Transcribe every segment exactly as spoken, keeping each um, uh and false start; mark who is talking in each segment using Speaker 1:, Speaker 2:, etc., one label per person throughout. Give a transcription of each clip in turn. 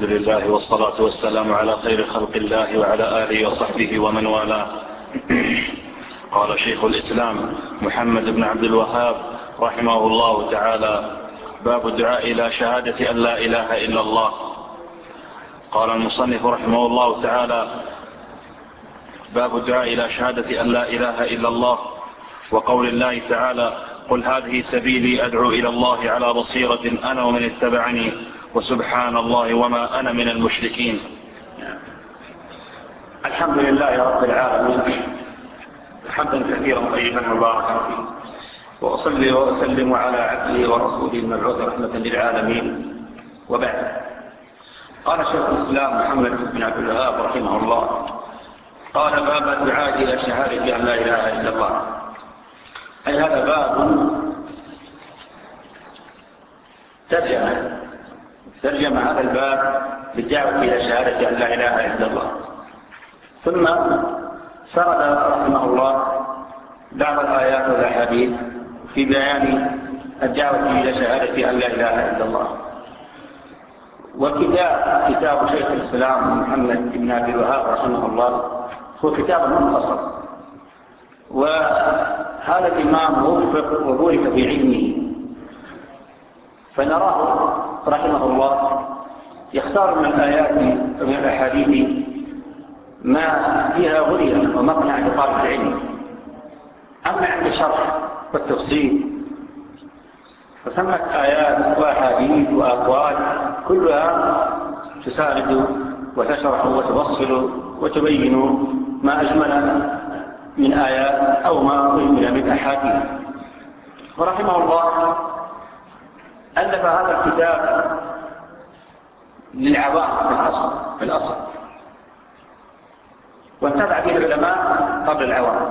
Speaker 1: الحمد لله والصلاة والسلام على خير خلق الله وعلى آله وصحبه ومن والاه. قال شيخ الإسلام محمد بن عبد الوهاب رحمه الله تعالى: باب الدعاء إلى شهادة أن لا إله إلا الله. قال المصنف رحمه الله تعالى: باب الدعاء إلى شهادة أن لا إله إلا الله، وقول الله تعالى: قل هذه سبيلي أدعو إلى الله على بصيرة أنا ومن اتبعني وسبحان الله وما أنا من المشركين.
Speaker 2: الحمد لله رب العالمين حمدا كثيرا طيبا مباركا فيه، وأصلي وأسلم على عبده ورسوله المبعوث رحمة للعالمين، وبعد. قال شيخ الإسلام محمد بن عبد الوهاب رحمه الله: قال باب الدعاء إلى شهادة أن لا إله إلا الله. أي هذا باب ترجمة ترجم هذا الباب بالدعوة إلى شهادة أن لا إله إلا الله، ثم سرد رحمه الله بعض الآيات والأحاديث في بيان الدعوة إلى شهادة أن لا إله إلا الله. وكتاب كتاب شيخ الإسلام محمد بن عبد الوهاب رحمه الله هو كتاب منفصل، وهذا الإمام وفق وبورك في علمه، فنراه رحمه الله يختار من الآيات ومن الأحاديث ما فيها غرية ومقنع لطالب العلم. أما عند الشرح والتفصيل فثمة آيات وأحاديث وأقوال كلها تسارد وتشرح وتفصل وتبين ما أجمل من آيات أو ما أجمل من أحاديث. ورحمه الله ألف هذا الكتاب للعوام في الأصل, في الأصل. وانتبع به العلماء قبل العوام.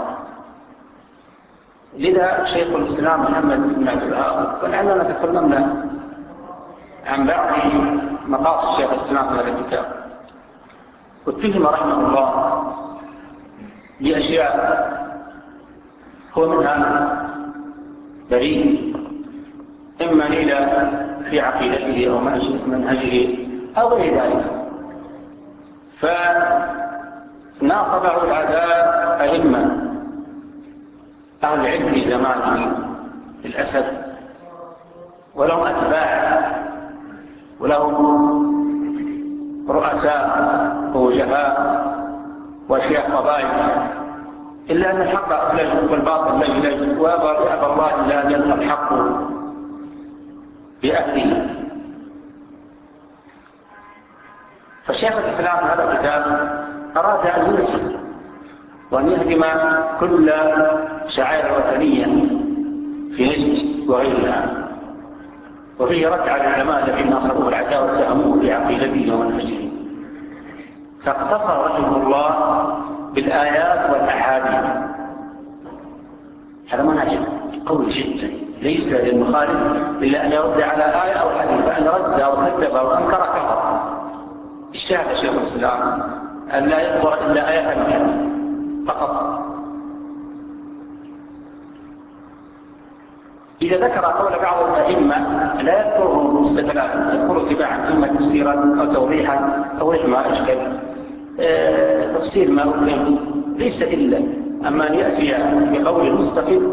Speaker 2: لذا شيخ الإسلام محمد بن عبد الوهاب ولعلنا تكلمنا عن بعض مقاصد شيخ الإسلام في هذا الكتاب، واتهم رحمه الله بأشياء هو منها بريء، إما إلى في عقيدته أو منهجه أو غير ذلك. فناصبه العداء أئمة أهل العلم في زمانه للأسف، ولهم أتباع ولهم رؤساء ووجهاء وأشياء قبائل، إلا أن الحق أفلج والباطل لجلج، وأبى أبى الله إلا أن يلقى الحق بأهله. فشيخ الإسلام هذا الكتاب أراد أن ينسب وأن يهدم كل شعائر الوثنية في نجد وغيرها، وفيه رد على العلماء الذين ناصروه العداء واتهموه بعقيدته ومنهجه. فاقتصر رحمه الله بالآيات والأحاديث. هذا منهج قوي جدا، ليس للمخالف إلا أن يرد على آية أو حديث، فإن رد أو كذب أو أنكر كفر. اجتهد شيخ الإسلام أن لا يذكر إلا آية منها فقط. إذا ذكر قول بعض الأئمة لا يذكره استدلالا، يذكر تباعا، إما تفسيرا أو توضيحا، توضيح ما أشكل، اه تفسير ما أفهم، ليس إلا أما أن يأتي بقول مستقل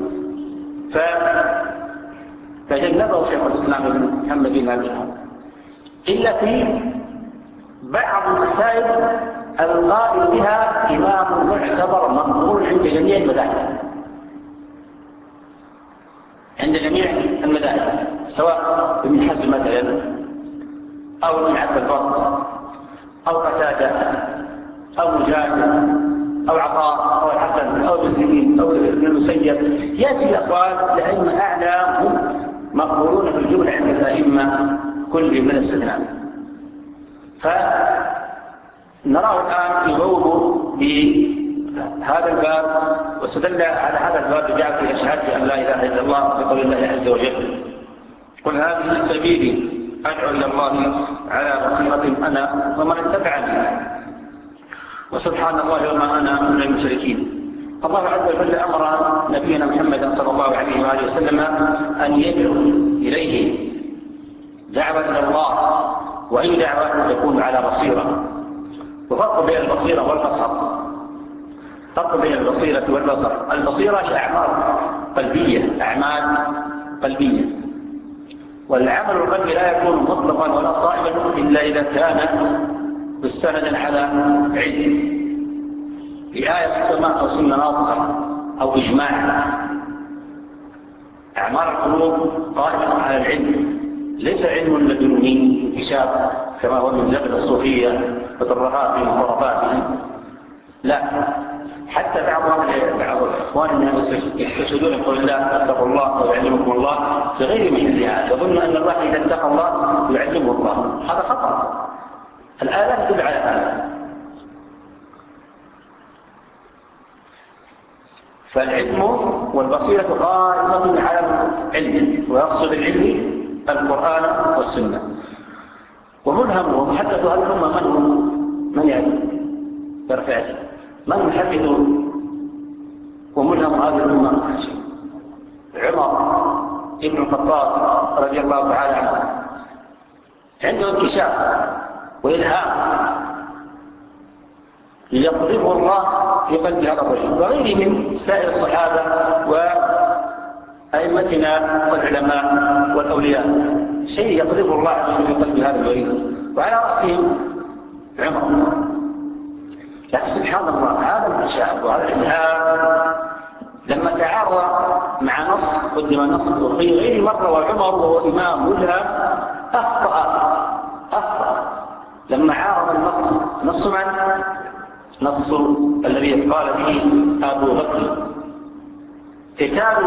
Speaker 2: فتجنبه شيخ الإسلام ابن محمد بن عبد الوهاب، إلا في بعض المسائل القائل بها إمام معتبر مقبول عند جميع المذاهب، عند جميع المذاهب، سواء ابن حزم مثلا أو ابن عبد البر أو قتادة أو مجاهد أو عطاء أو الحسن أو ابن سيرين أو ابن المسيب، يأتي أقوال لأئمة أعلى هم مقبولون في الجملة عند الأئمة كل من استثناء. فنراه الآن يبوب بهذا الباب، واستدل على هذا الباب بدعوة إلى شهادة أن لا إله إلا الله بقول الله عز وجل: قل هذه سبيلي أدعو إلى الله على بصيرة أنا ومن اتبعني وسبحان الله وما أنا من المشركين. الله عز وجل أمر نبينا محمد صلى الله عليه وآله وسلم أن يدعو إليه دعوة إلى الله وأي دعوة تكون على بصيرة. وفرق بين البصيرة والبصر، فرق بين البصيرة والبصر. البصيرة هي أعمال قلبية، أعمال قلبية، والعمل القلبي لا يكون مطلقا ولا صائبا إلا إذا كان مستندا على علم بآية السماء أو سنة ناطقة أو إجماع. أعمال القلوب قائمة على العلم، ليس علم لدني انكشاف كما هو من زبد الصوفية وترهاتهم وخرافاتهم، لا. حتى بعض بعض اخواننا يستشهدون يقول لا اتقوا الله ويعلمكم الله في غير محلها، يظن ان الله اذا اتقى الله يعلمه الله. هذا خطأ. الآيات تدل على هذا. فالعلم والبصيرة قائمة على العلم، ويقصد العلم القرآن والسنة. وملهمهم حدثوا هذه الأمة من هم؟ من يعني برفعته من يحدث وملهم هذه الأمة؟ عمر ابن الخطاب رضي الله تعالى عنه، عنده انكشاف وإلهام ليقذفه الله في قلب هذا الرجل، وغيره من سائر الصحابة وأئمتنا والعلماء والأولياء، شيء يقذفه الله في قلب هذا الرجل، وعلى رأسهم عمر. لكن سبحان الله هذا الانكشاف وهذا الإلهام لما تعارض مع نص قدم نص في غير مرة، وعمر وهو إمام ملهم أخطأ أخطأ لما عارض النص. نص من؟ نص الذي قال به أبو بكر كتاب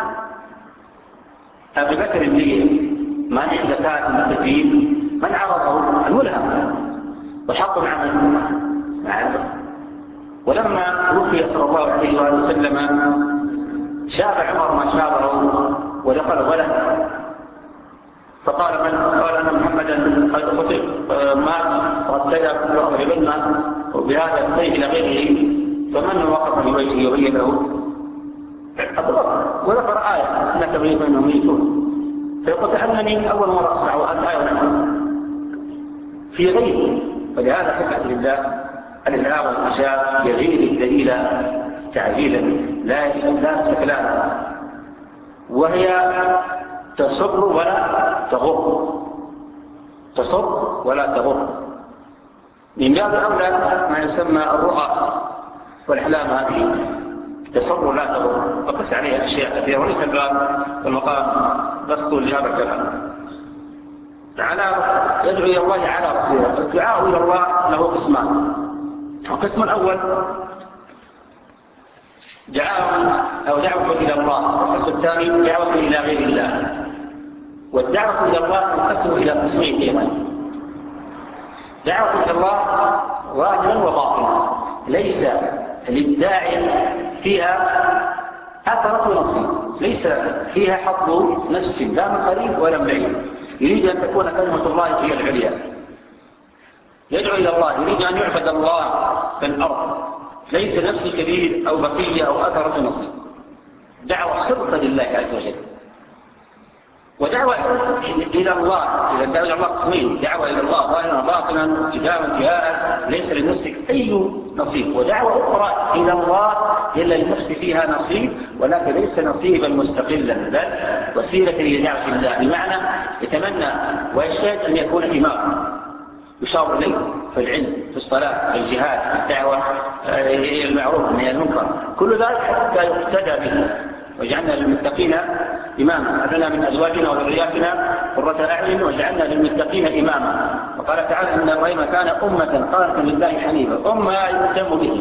Speaker 2: أبي بكر لي ما عند كان التجيب، من عرضه؟ الملهم، وحط مع من؟ مع ولما توفي صلى الله عليه وآله وسلم شاب عمر ما شابه ودخل ولد، فقال من؟ قال أن محمدا قد قتل مات وابتدى كل أضربنا وبهذا السيف إلى غيره، فمن وقف في بيته يبين له وذكر آية أنك بين أنهم ميتون، فيقول أنني أول مرة أسمع الآية في غيره. فلهذا حكمة لله الإلهام والإنكشاف يزيد الدليل تعجيلا لا لا استكلالا، وهي تصر ولا تغر، تصر ولا تغر. من باب أولى ما يسمى الرؤى والأحلام، هذه تصر ولا تغر، فقس عليها أشياء كثيرة، وليس الباب والمقام بسط لهذا الكلام. على يدعو إلى الله على بصيرة. الدعاء إلى الله له قسمان. القسم الأول دعاء أو دعوة إلى الله، والقسم الثاني دعوة إلى غير الله. والدعوة إلى الله تنقسم إلى قسمين أيضا: دعوة إلى الله ظاهرا وباطنا، ليس للداعي فيها أثرة ونصيب، ليس فيها حظ نفس لا من قريب ولا من بعيد، يريد أن تكون كلمة الله هي العليا، يدعو إلى الله، يريد أن يعبد الله في الأرض، ليس نفس كبير أو بقية أو أثرة نصيب، دعوة صدق لله عز وجل. ودعوة إلى الله إذا دعوة إلى الله قسمين: دعوة إلى الله ظاهرا باطنا ابتداء وانتهاء ليس للنفس أي نصيب، ودعوة أخرى إلى الله إلا للنفس فيها نصيب، ولكن ليس نصيبا مستقلا بل وسيلة لدعوة الله، بمعنى يتمنى ويشتهد أن يكون إمام يشاور إليه في العلم، في الصلاة، في الجهاد، في الدعوة إلى المعروف من المنكر، كل ذلك حتى يقتدى به. وجعلنا للمتقين إماما، أبلنا من أزواجنا وذرياتنا قرة أعين وجعلنا للمتقين إماما. وقال تعالى إن إبراهيم كان أمة قانتا لله حنيفا، أمة يهتم به.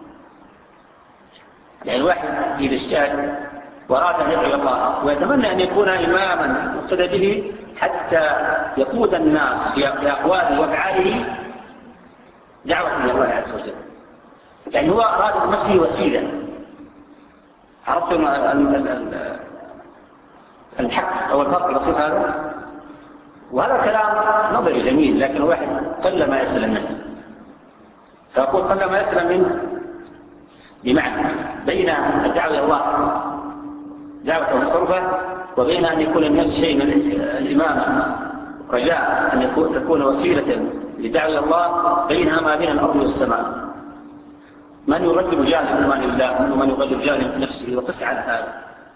Speaker 2: يعني الواحد إذا اجتهد وأراد أن يدعو الله ويتمنى أن يكون إماما يقتدى به حتى يقود الناس في أقواله وأفعاله دعوة إلى الله عز وجل، يعني هو أراد بنفسه وسيلة. عرفتم الحق أو الفرق البسيط هذا؟ وهذا كلام نظري جميل، لكن الواحد قل ما يسلم منه. فأقول قل ما يسلم منه بمعنى بين الدعوة إلى الله دعوة والصرفة، وبين أن يكون النفس شيء من الإمامة رجاء أن يكون تكون وسيلة لدعوة الله بينها ما بين الأرض والسماء. من يغلب جانب إيمان الله ومن يغلب جانب نفسه، وقس على هذا.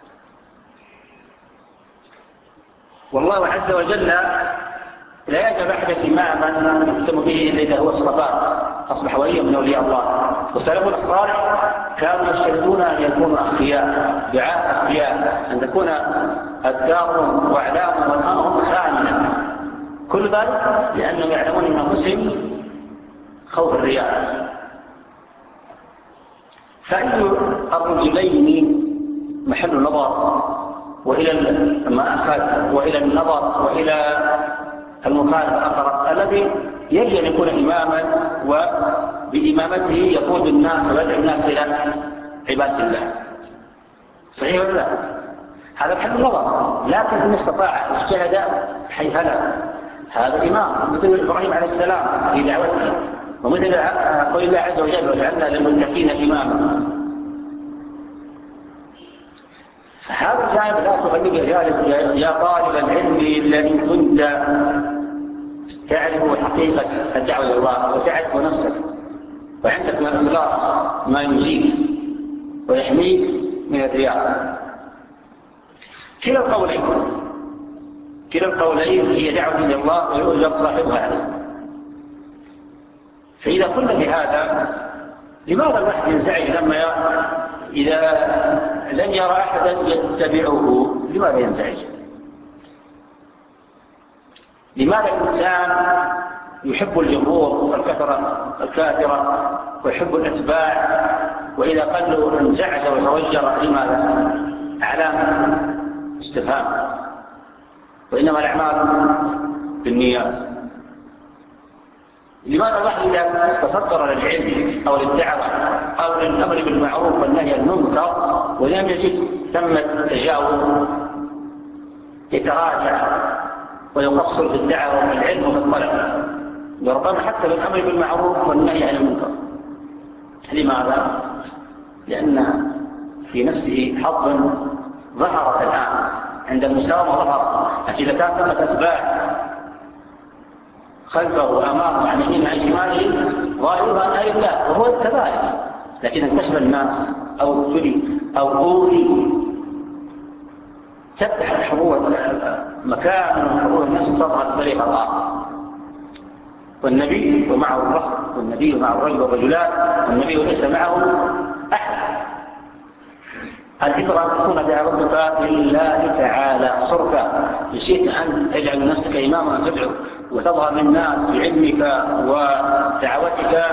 Speaker 2: والله عز وجل لا يجب أحد إماما يقسم به إلا إذا هو اصطفاه أصبح وليا من أولياء الله. وسلفنا الصالح كانوا يشترطون أن يكونوا أخفياء، دعاء أخفياء، أن تكون أذكارهم وأعلامهم وأسمائهم خامنة. كل ذلك لأنهم يعلمون من أنفسهم خوف الرياء. فأي الرجلين محل نظر وإلى المأخذ وإلى النظر وإلى المخالف الآخر الذي يجب أن يكون إماما وبإمامته يقود الناس ويدعو الناس إلى عبادة الله. صحيح ولا لا؟ هذا محل النظر. لكن إن استطاع اجتهد حيثنا هذا إمام، مثل إبراهيم عليه السلام في دعوته، ومثل قول الله عز وجل وجعلنا للمتقين إماما. هذا الجانب لا تغلب جانب يا طالب العلم الذي كنت تعرف حقيقة الدعوة إلى الله وتعرف نفسك وعندك من الإخلاص ما يجيك ويحميك من الرياء. كلا القولين كلا القولين هي دعوة إلى الله ويؤجر صاحبها عليه. فإذا قلنا بهذا لماذا الواحد ينزعج لما إذا لم يرى أحدا يتبعه؟ لماذا ينزعج؟ لماذا الإنسان يحب الجمهور والكثرة الكاثرة ويحب الأتباع، وإذا قالوا انزعج وتوجر؟ لماذا؟ علامة استفهام. وإنما الأعمال بالنيات. لماذا الواحد إذا تصدر للعلم أو للدعوة أو للأمر بالمعروف والنهي عن المنكر ولم يجد ثم تجاوز يتراجع ويقصر في الدعوة والعلم وفي الطلب، وربما حتى بالأمر بالمعروف والنهي عن المنكر؟ لماذا؟ لأن في نفسه حظ ظهرت الآن عند المساومة ظهرت، لكن إذا كان ثمة أتباع خلفه وأمامه عن يمينه عن شماله ظاهرها أي الله وهو التباعد، لكن انكشف الناس أو ابتلي أو أوذي تفتح الحضور مكان من حضور الناس صدرت طريق الله. والنبي ومعه الرهط، والنبي مع الرجل والرجلات، والنبي ليس معه أحد. العبرة أن تكون دعوتك لله تعالى صرفا. شئت أن تجعل نفسك إماما تدعو وتظهر للناس بعلمك ودعوتك،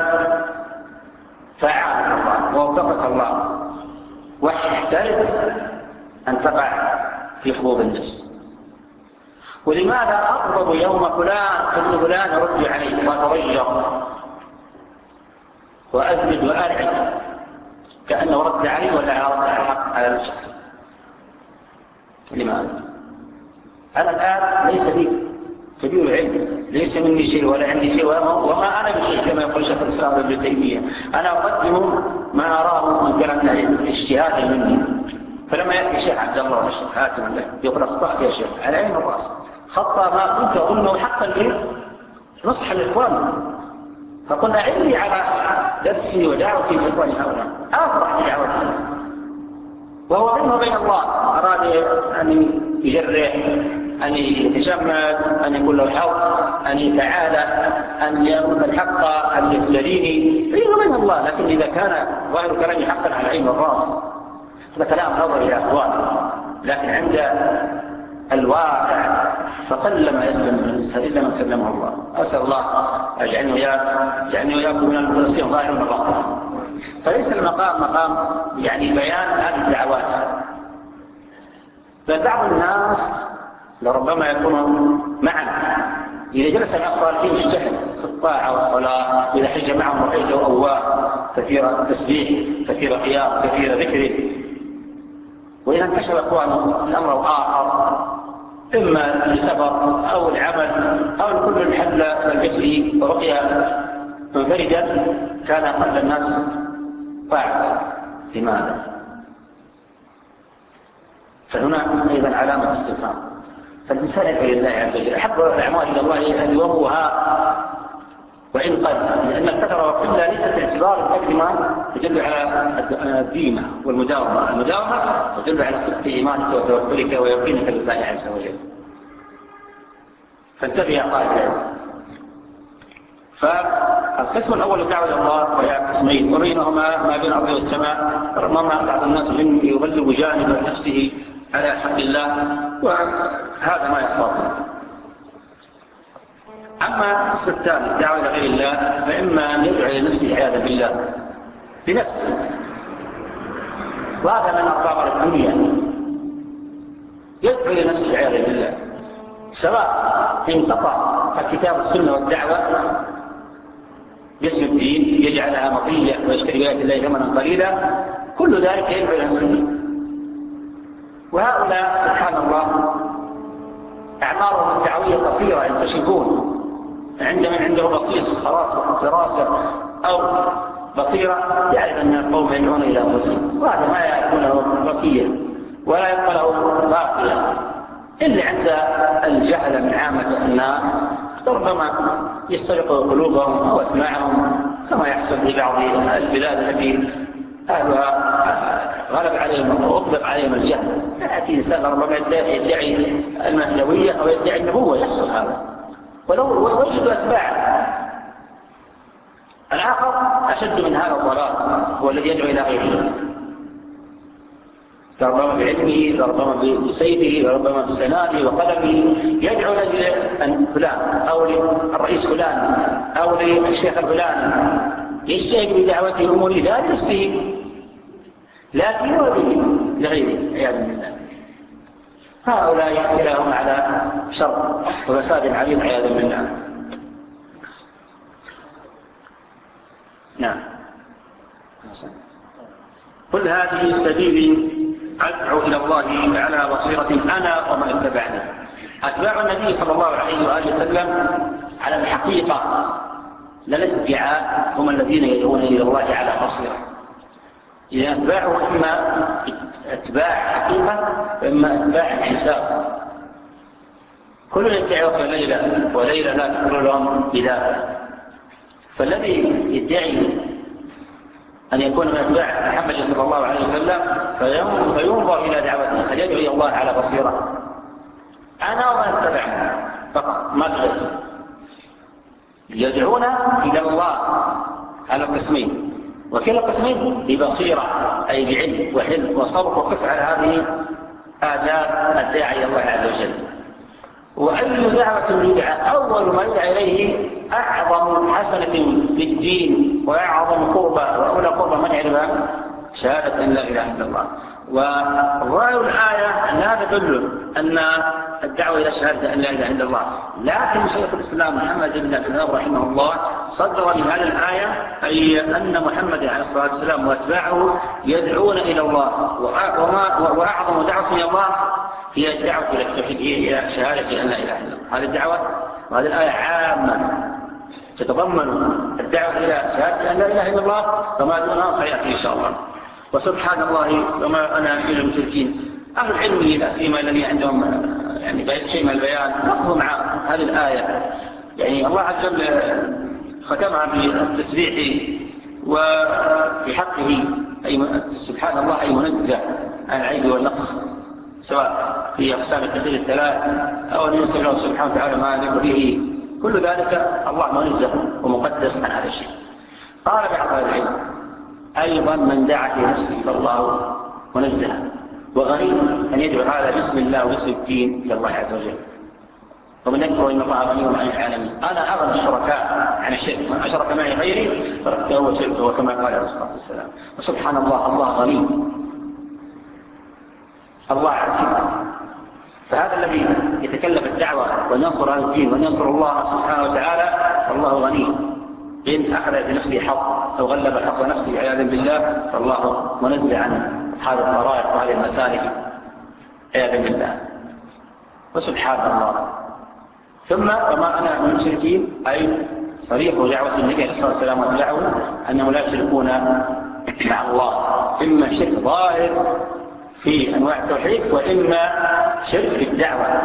Speaker 2: فاعلك الله ووفقك الله، واحترس أن تقع في حبوب النفس. ولماذا أقرب يوم فلان ابن فلان يرد عليه وأتضجر وأزمد وأرعد كأنه رد عليه ولا رد على الحق على الشخص؟ لماذا؟ أنا الآن ليس لي كبير علم، ليس مني شيء ولا عندي شيء وما أنا بشيء كما يقول شيخ الإسلام ابن تيمية. أنا أقدم ما أراه من كلام اجتهادا مني. فلما يأتي الشيخ عبد الله والشيخ حاتم يقول أخطأت يا شيخ على عين الرأس، خطأ ما كنت أظنه حقا لي نصح الإخوان. فقلنا عندي على درسي ودعوتي لإخواني هؤلاء أفرح بدعوتي، وهو بينه وبين الله. أراد أن يجرح، أن يتشمت، أن يقول له حق، أن يتعالى، أن يرد الحق، أن يسلريني، بينه وبين الله. لكن إذا كان ظاهر كلامي حقا على عين الرأس هذا كلام نظري يا أخوان، لكن عند الواقع فقل ما يسلم من الإنسان إلا من سلمه الله. أسأل الله أجعلني وياكم وياكم من المخلصين ظاهر الباطن. فليس المقام مقام يعني بيان هذه الدعوات، بل بعض الناس لربما يكونوا معا إذا جلس مع الصالحين اجتهد في الطاعة والصلاة، إذا حج معهم رأيته أواه كثير تسبيح كثير قيام كثير ذكر. وإذا انكشف أخوانه الأمر آخر، إما لسفر أو العمل أو كل الحل والجسد ورقية منفردا، كان أقل الناس طاعة. لماذا؟ فهنا أيضا علامة استفهام. فالإنسان يدعو لله عز وجل. أحب الأعمال إلى الله أدومها وإن قل، لأن الكثرة والقلة ليست اعتبار بقدر ما تدل على الديمة والمداومة. المداومة تدل على صدق إيمانك وتوكلك ويقينك بالله عز وجل. فانتبه يا طالب العلم. فالقسم الأول الدعوة إلى الله وهي قسمين وبينهما ما بين الأرض والسماء. ربما بعض الناس من يغلب جانب نفسه على حق الله، وهذا ما يخطر. أما القسم الثاني الدعوة إلى غير الله، فإما أن يدعو إلى نفسه عياذا بالله بنفسه، وهذا من أرباب الدنيا يدعو إلى نفسه عياذا بالله، سواء انقطع الكتاب والسنة والدعوة باسم الدين يجعلها مطية ويشتري بآيات الله ثمنا قليلا، كل ذلك يدعو إلى نفسه. وهؤلاء سبحان الله أعمارهم الدعوية قصيرة، ينكشفون عند من عنده بصيص فراسة أو بصيرة يعرف أن القوم يدعون إلى أنفسهم، وهذا ما يكونه بقية ولا يبقى له باقية إلا عند الجهل من عامة الناس، ربما يسترقوا قلوبهم أو أسماعهم كما يحصل في بعض البلاد التي أهلها غلب عليهم وأطلق عليهم الجهل. يأتي إنسان ربما يدعي المثلوية أو يدعي النبوة، يحصل هذا ولو وجد أتباع. الآخر أشد من هذا الضلال، هو الذي يدعو إلى غيره، ربما بعلمه، ربما بسيفه، ربما بسنانه وقلمه، يدعو لفلان أو للرئيس فلان أو للشيخ الفلان، يشتهد بدعوته أموره لا لنفسه لكن به لغيره عياذا بالله. هؤلاء كلاهم على شر وفساد عظيم عياذا بالله. نعم. قل هذه سبيلي أدعو إلى الله على بصيرة أنا ومن اتبعني. أتباع النبي صلى الله عليه وآله وسلم على الحقيقة لا الادعاء هم الذين يدعون إلى الله على بصيرة. إذا أتباعه إما أتباع حقيقة وإما أتباع حساب. كل يدعي وصل ليلة وليلة لا تقول لهم بذلك. فالذي يدعي أن يكون من أتباع محمد صلى الله عليه وسلم فينظر إلى دعوته، هل يدعو إلى الله على بصيرة أنا ومن اتبعني فقط ما تغير. يدعون إلى الله على القسمين، وكلا القسمين ببصيرة أي بعلم وحلم وصبر وقس على هذه آداب الداعي إلى الله عز وجل. وأي دعوة يدعى أول ما يدعى إليه أعظم حسنة بالدين وأعظم قربة وأولى قربة من يعرفها شهادة أن لا إله إلا الله. وظاهر الآية لا تدل أن الدعوة إلى شهادة أن لا إله إلا الله، لكن شيخ الإسلام محمد بن عبد الوهاب رحمه الله صدر من هذه الآية أي أن محمد عليه الصلاة والسلام وأتباعه يدعون إلى الله، وأعظم دعوة إلى الله هي الدعوة إلى التوحيد، هي إلى شهادة أن لا إله إلا الله. هذه الدعوة وهذه الآية عامة تتضمن الدعوة إلى شهادة أن لا إله إلا الله وما دونها سيأتي إن شاء الله. وسبحان الله وما أنا من المشركين. أهل العلم لا سيما الذين عندهم يعني شيء من البيان نقضوا مع هذه الآية. يعني الله عز وجل ختمها بالتسبيح وبحقه أي سبحان الله أي منزه عن العيب والنقص، سواء في أقسام التوحيد الثلاث أو أن ينسب له سبحانه وتعالى ما يليق به، كل ذلك الله منزه ومقدس عن هذا الشيء. قال بعض أهل العلم أيضا من دعا في نفسه فالله منزه وغني أن يدعو هذا باسم الله وباسم الدين إلى الله عز وجل. ومن يكفر إن الله غني عن العالمين. أنا أغنى الشركاء عن الشرك، من أشرك معي غيري تركته وشركه وكما قال عليه الصلاة والسلام. وسبحان الله الله غني، الله عزيز. فهذا الذي يتكلم الدعوة وننصر هذا الدين وننصر الله سبحانه وتعالى فالله غني. إن أخذ بنفسه حق أو غلب حق نفسه عياذا بالله فالله منزع عن هذه الطرائق وهذه المسالك عياذا بالله. وسبحان الله. ثم وما أنا من المشركين أي صريح دعوة النبي عليه الصلاة والسلام واتباعه أنه لا يشركون مع الله، إما شرك ظاهر في أنواع التوحيد وإما شرك في الدعوة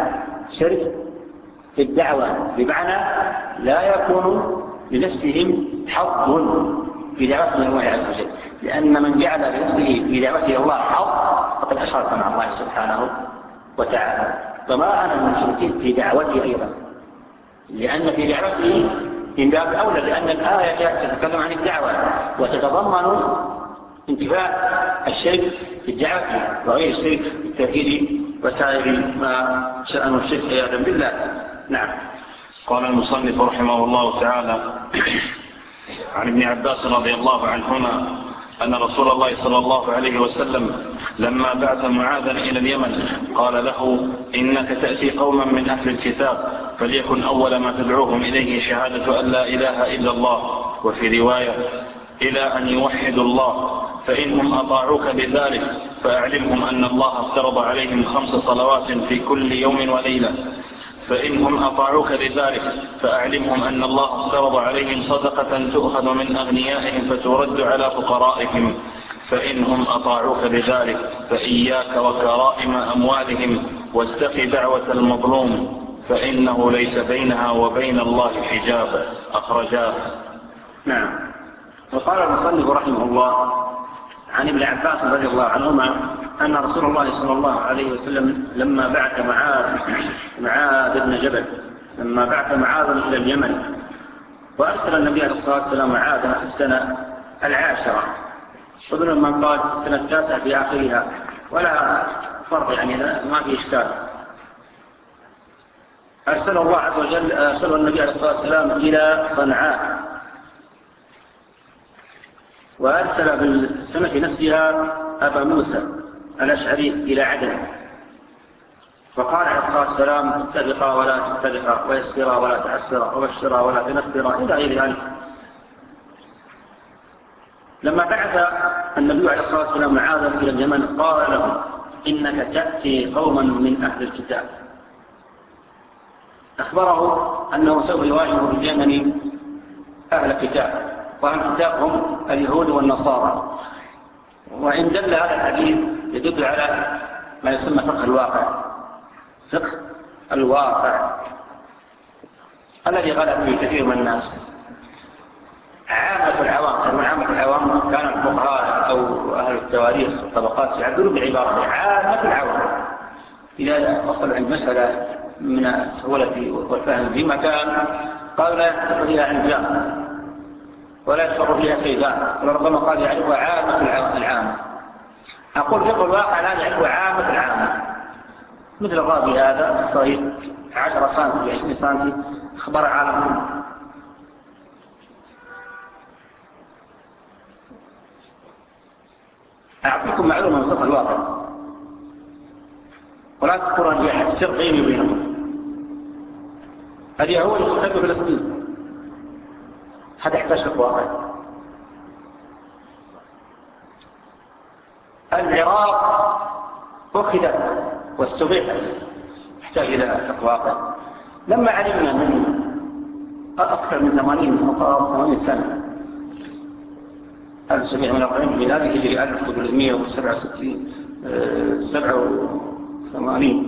Speaker 2: شرك في الدعوة، بمعنى لا يكون لنفسهم حظ في دعوة الله عز وجل، لأن من جعل لنفسه في دعوته الله حظ فقد أشرك مع الله سبحانه وتعالى. وما أنا المشركين في دعوتي أيضا، لأن في دعوته من باب أولى، لأن الآية تتكلم عن الدعوة وتتضمن انتفاء الشرك في الدعوة وغير الشرك في التوحيد وسائر ما شأنه الشرك عياذا بالله. نعم.
Speaker 1: قال المصنف رحمه الله تعالى: عن ابن عباس رضي الله عنهما أن رسول الله صلى الله عليه وسلم لما بعث معاذا إلى اليمن قال له: إنك تأتي قوما من أهل الكتاب، فليكن أول ما تدعوهم إليه شهادة أن لا إله إلا الله، وفي رواية: إلى أن يوحدوا الله، فإنهم أطاعوك بذلك فأعلمهم أن الله افترض عليهم خمس صلوات في كل يوم وليلة، فإنهم أطاعوك لذلك فأعلمهم أن الله افترض عليهم صدقة تؤخذ من أغنيائهم فترد على فقرائهم، فإنهم أطاعوك لذلك فإياك وكرائم أموالهم، واستقي دعوة المظلوم فإنه ليس بينها وبين الله حجاب. أخرجاه.
Speaker 2: نعم. وقال المصنف رحمه الله عن ابن عباس رضي الله عنهما أن رسول الله صلى الله عليه وسلم لما بعث معاذ معاذ بن جبل لما بعث معاذ إلى اليمن، وأرسل النبي عليه الصلاة والسلام معاذ في السنة العاشرة، وابن من قال السنة التاسعة في آخرها، ولا فرق يعني ما في إشكال. أرسل الله عز وجل أرسل النبي عليه الصلاة والسلام إلى صنعاء، وأرسل في السنة نفسها أبا موسى الأشعري إلى عدن، فقال عليه الصلاة والسلام: اتفقا ولا تتفقا، ويسرا ولا تعسرا، وبشرا ولا تنفرا، إلى غير ذلك. لما بعث النبي عليه الصلاة والسلام معاذ إلى اليمن قال له: إنك تأتي قوما من أهل الكتاب. أخبره أنه سوف يواجه باليمن أهل الكتاب، وأهل الكتاب هم اليهود والنصارى. وإن دل هذا الحديث يدل على ما يسمى فقه الواقع، فقه الواقع الذي غلب فيه كثير من الناس. عامة العوام عامة العوام كان الفقهاء أو أهل التواريخ الطبقات يعبرون بعبارة عامة العوام إذا وصل عند مسألة من السهولة والفهم في مكان قال لا يحتفظ فيها عنزام ولا يشفر فيها سيفان، وربما قال يعرفها عامة العامة. أقول فقه الواقع لا يعرفها عامة العامة، مثل الرابي هذا الصغير عشرة سنتي عشرين سنتي أخبار عالم. أعطيكم معلومة من فقه الواقع ولا تذكر أن أحد السر بيني وبينكم. اليهود يستخدموا فلسطين، هذا يحتاج فقه واقع. العراق أخذت واستبيحت، يحتاج إلى فقه واقع. لما علمنا من أكثر من ثمانين أو ثمانين سنة ألف وسبعمائة وأربعين ميلادي هجري ألف وثلاثمائة وسبعة وستين سبعة وثمانين،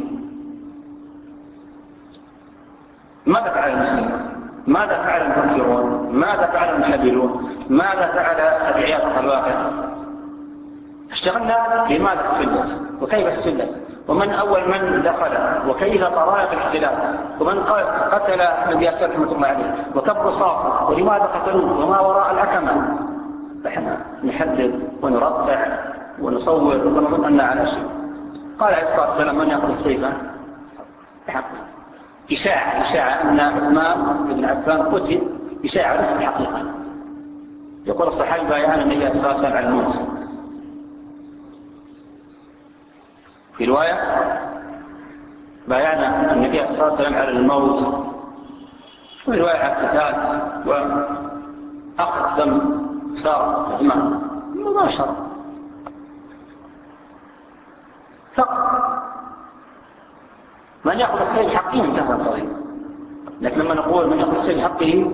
Speaker 2: ماذا فعل المسلمون؟ ماذا فعل المفكرون؟ ماذا فعل المحللون؟ ماذا فعل أدعياء فقه الواقع؟ اشتغلنا لماذا احتلت وكيف احتلت ومن أول من دخل وكيف طرائق الاحتلال ومن قتل النبي ياسر رحمة الله عليه وكم رصاصة ولماذا قتلوه وما وراء الحكمة. فإحنا نحدد ونرفع ونصور ونظن أن على شيء. قال عليه الصلاة والسلام: من يأخذ السيف بحقه. إشاعة إشاعة أن عثمان بن عفان قتل، إشاعة ليست حقيقة. يقول الصحابي: بايعنا النبي صلى الله عليه وسلم على الموت. في رواية: بايعنا النبي صلى الله عليه وسلم على الموت. وفي رواية على القتال وأخذ دم صار عثمان مباشرة فقط. من يأخذ السيف حقه انتهى القضية. لكن لما نقول من يأخذ السيف حقه،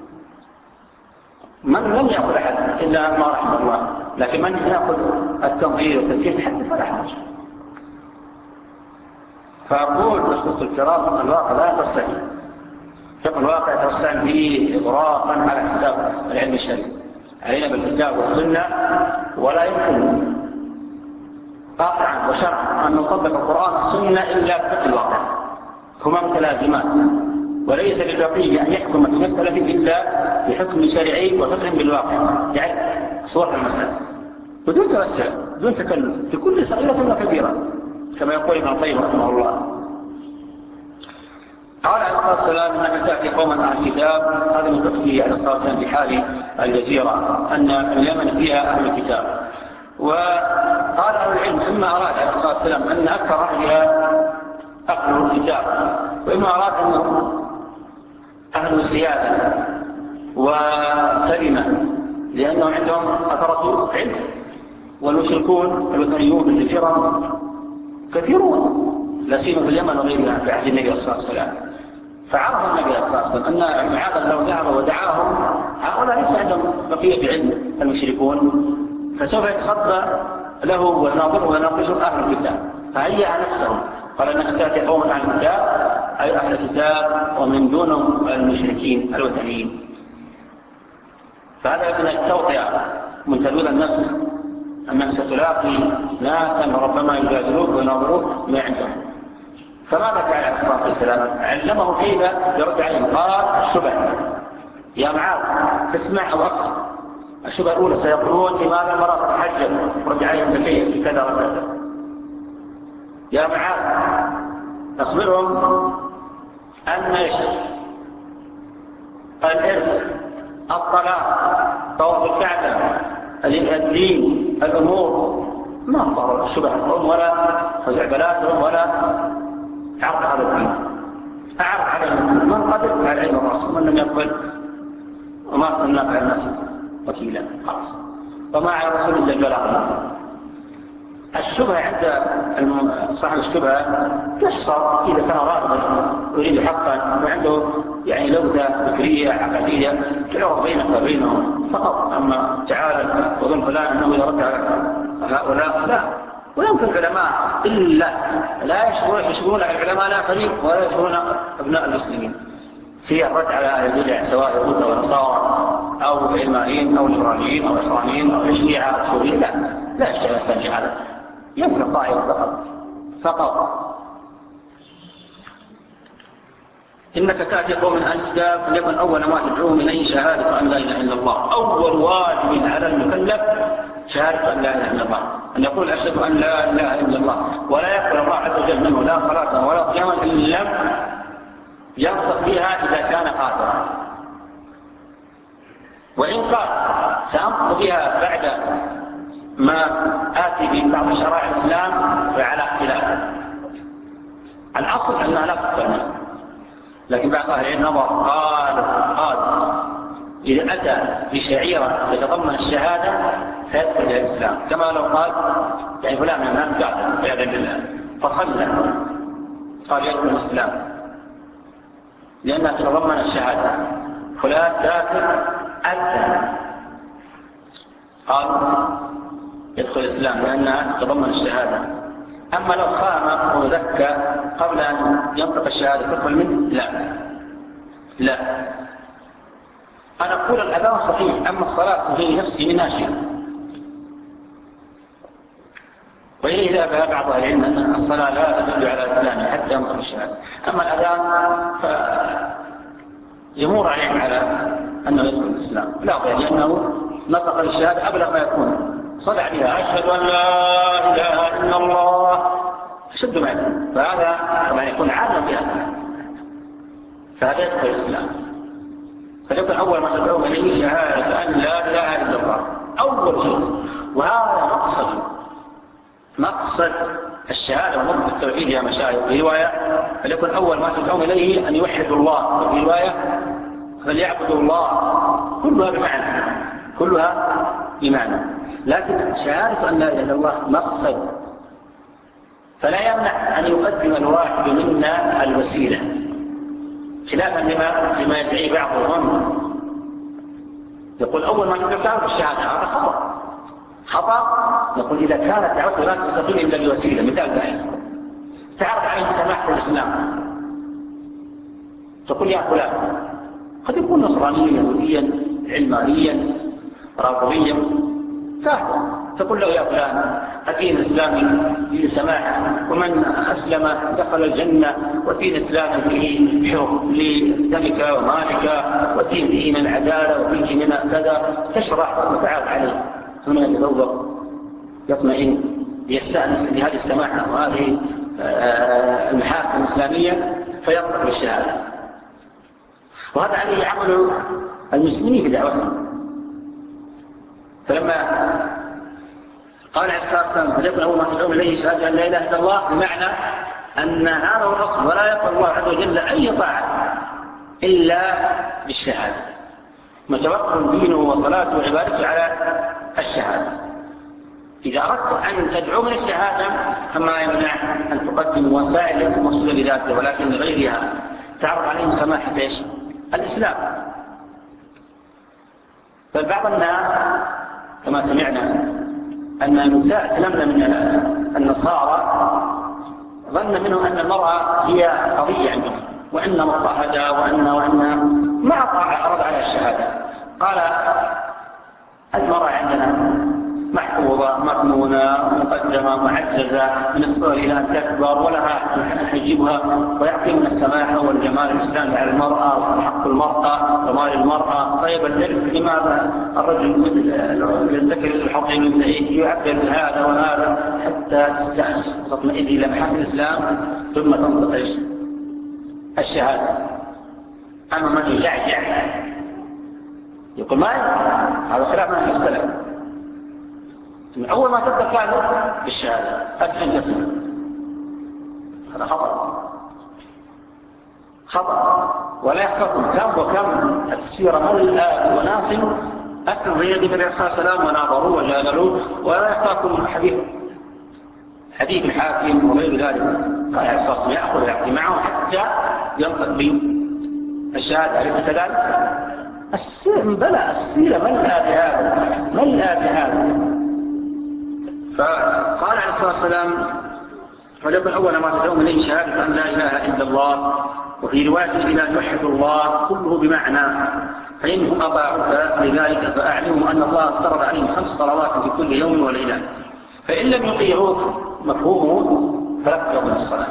Speaker 2: من لم يأخذ أحد إلا ما رحمه الله، لكن من يأخذ التنظير والتذكير حتى فلا حرج. فأقول بسكت الكرام فقه الواقع لا يتصل فقه الواقع يتوسع به إغراقا على حساب العلم الشرعي علينا بالكتاب والسنة ولا يمكن قاطعا وشرعا أن نطبق القرآن والسنة إلا بفقه الواقع هما متلازمان وليس للفقيه أن يحكم في مسألة إلا بحكم شرعي وفقه بالواقع يعني صورة المسألة بدون توسع بدون تكلف في كل صغيرة وكبيرة كما يقول ابن القيم رحمه الله. قال عليه الصلاة والسلام إنك تأتي قوما أهل الكتاب هذا من فقهه عليه الصلاة والسلام في حال الجزيرة أن اليمن فيها أهل الكتاب. وقال أهل العلم إما أراد عليه الصلاة والسلام أن أكثر أهلها أهل الكتاب وإما أراد أنهم أهل سيادة وكلمة لأنهم عندهم أثرة علم والمشركون الوثنيون بالجزيرة كثيرون لا سيما في اليمن وغيرها في عهد النبي صلى الله عليه وسلم. فعرف النبي صلى الله عليه وسلم أن معاذ لو ذهب ودعاهم هؤلاء ليس عندهم بقية علم المشركون فسوف يتصدى له وناظره وناقشه أهل الكتاب فهيأ نفسهم قال أنك تأتي قوم أهل الكتاب أي أهل الكتاب ومن دونهم المشركين الوثنيين. فهذا من التوطئة من تلويل النفس أنك ستلاقي ناسا ربما يجادلوك ويناظروك ما عندهم. فماذا كان عليه الصلاة والسلام؟ علمه كيف يرد عليهم قال الشبه يا معاذ تسمع أو أكثر. الشبه الأولى سيقولون لماذا مرات تحجب ورد عليهم بكيف كذا وكذا. يا معاذ أخبرهم أن الإرث الطلاق طواف الكعبة الدين الأمور ما ضر الشبه الأم ولا خزعبلاتهم ولا عرض هذا الدين أعرض عليهم من قبل على علم الرسول من لم يقبل وما أرسلناك على الناس وكيلا خلاص وما على الرسول إلا البلاغ. الشبهة عند صاحب الشبهة يحصر إذا كان راغبا يريد حقا وعنده يعني لوثة فكرية عقدية تعرض بينك وبينهم فقط. أما تعالى وظن فلان أنه يرد على هؤلاء لا. ويمكن العلماء إلا لا يشبهون العلماء الآخرين ولا يشبهون أبناء المسلمين في الرد على أهل البدع سواء يهود أو نصارى أو علمانيين أو ليبراليين أو إسرائيليين أو الشيعة أو السوريين لا لا يشتغل الإسلام في هذا يمكن طائفة فقط فقط. إنك تأتي قوم أهل الكتاب فليكن أول ما تدعوهم إليه شهادة أن لا إله إلا الله. أول واجب على المكلف شهادة أن لا إله إلا الله أن يقول أشهد أن لا إله إلا الله ولا يقبل الله عز وجل منه لا صلاة ولا صياما إلا لم ينطق بها إذا كان قادرا. وإن قال سأنطق بها بعد ما آتي ببعض شرائع الإسلام فعلى اختلاف. الأصل أنها لا تقبل لكن بعض أهل النظر قال قال إذا أتى بشعيرة يتضمن الشهادة فيدخل إلى الإسلام كما لو قال يعني فلان من الناس قاتل عياذا بالله فصلى قال يدخل الإسلام لأنها تتضمن الشهادة. فلان كافر أتى قال يدخل الإسلام لأنها تتضمن الشهادة. أما لو صام وزكى قبل أن ينطق الشهادة تقبل منه لا لا. أنا أقول الأذان صحيح أما الصلاة في نفسي منها شيء. وإليه ذهب بعض العلم أن الصلاة لا تدل على إسلامه حتى ينطق الشهادة. أما الأذان فجمهور عليهم على أنه يدخل الإسلام لا غير لأنه نطق الشهادة أبلغ ما يكون صدع بها أشهد أن لا إله إلا الله شد معه فهذا كما يكون عالم بها فهذا يدخل الإسلام. فليكن أول ما تدعوه إليه شهادة أن لا إله إلا الله أول شيء. وهذا مقصد مقصد الشهادة ونطق التوحيد يا مشايخ. في رواية فليكن أول ما تدعوه إليه أن يوحدوا الله وفي رواية فليعبدوا الله كلها بمعنى كلها بمعنى. لكن شهادة أن لا إله إلا الله مقصد فلا يمنع أن يقدم الواحد منا الوسيلة خلافا لما لما يدعي بعضهم يقول أول ما تقدم الشهادة هذا خطأ خطأ. نقول إذا كانت دعوته لا تستقيم إلا بوسيلة مثال ذلك تعرض عليه سماحة الإسلام، تقول يا فلان، قد يكون نصرانيا يهوديا علمانيا رافضيا كافر، تقول له يا فلان الدين الإسلامي فيه سماحة، ومن أسلم دخل الجنة، والدين الإسلامي فيه حفظ لدمك ومالك، والدين فيه من العدالة، وفيه من كذا، تشرح وتعرض عليه، ثم يتذوق يطمئن يستأنس بهذه السماحة وهذه المحاكم الإسلامية فيقبل بالشهادة. وهذا عليه عمل المسلمين بدعوتهم. فلما قال عليه الصلاة والسلام فليكن أول ما تدعون إليه شهادة أن لا إله إلا الله، بمعنى أن هذا هو الأصل، ولا يقبل الله عز وجل أي طاعة إلا بالشهادة، متوكل دينه وصلاته وعبادته على الشهادة. إذا أردت أن تدعو من الشهادة فما يمنع أن تقدم وسائل ليس مقصودة بذاتها ولكن لغيرها تعرض عليهم سماحة إيش؟ الإسلام. فالبعض الناس كما سمعنا أن النساء سلمنا من النصارى ظن منهم أن المرأة هي قضية عندهم، وأن مضطهدة وأن وأن ما عرض على الشهادة. قال المرأة عندنا محفوظة مكنونة مقدمة معززة من الصغر إلى أن تكبر، ولها حجبها ويعطي من السماحة والجمال الإسلامي على المرأة وحق المرأة ومال المرأة. طيب الإرث لماذا الرجل مثل الذكر مثل الحظين الأنثيين يعبر بهذا وهذا حتى تستأنس تطمئن إلى محاسن الإسلام ثم تنطق الشهادة. أما من يجعجع يقول ما هذا خلاف من السلف، أول ما تبدأ كامل بالشهادة أسلم تسلم، هذا خطأ خطأ. ولا يحفظكم كم وكم السيرة ملأ وناس أسلم غير النبي عليه الصلاة والسلام وناظروا وجادلوا، ولا يحفظكم حديث حديث الحاكم وغير ذلك. قال عليه الصلاة والسلام يأخذ ويعطي معه حتى ينطق بالشهادة، أليس كذلك؟ السيرة بلى السيرة ملأ بهذا ملأ بهذا. فقال عليه الصلاة والسلام ولكن أول ما تدعون إليه شهادة أن لا إله إلا الله، وفي رواية إلى أن يوحد الله كله بمعنى، فإنهم أطاعوك لذلك فأعلموا أن الله افترض عليهم خمس صلوات في كل يوم وليلة، فإن لم يطيعوك مفهومه فلا تدعوا إلى الصلاة،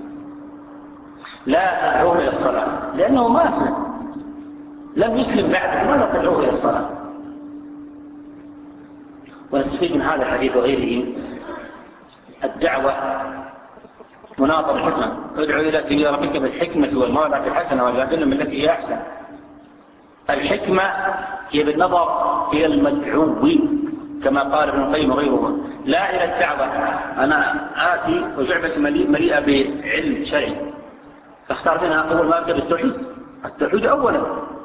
Speaker 2: لا تدعوه إلى الصلاة لأنه ما أسلم، لم يسلم بعد، ولا تدعوه إلى الصلاة. ونستفيد من هذا الحديث وغيره الدعوة مناظر الحكمة، ادعو إلى سبيل ربك بالحكمة والموعظة الحسنة والجادلهم بالتي هي أحسن. الحكمة هي بالنظر إلى المدعو كما قال ابن القيم وغيره، لا إلى الدعوة. أنا آتي وجعبة مليئة بعلم شرعي فاختار منها أول ما أبدأ بالتوحيد، التوحيد أولا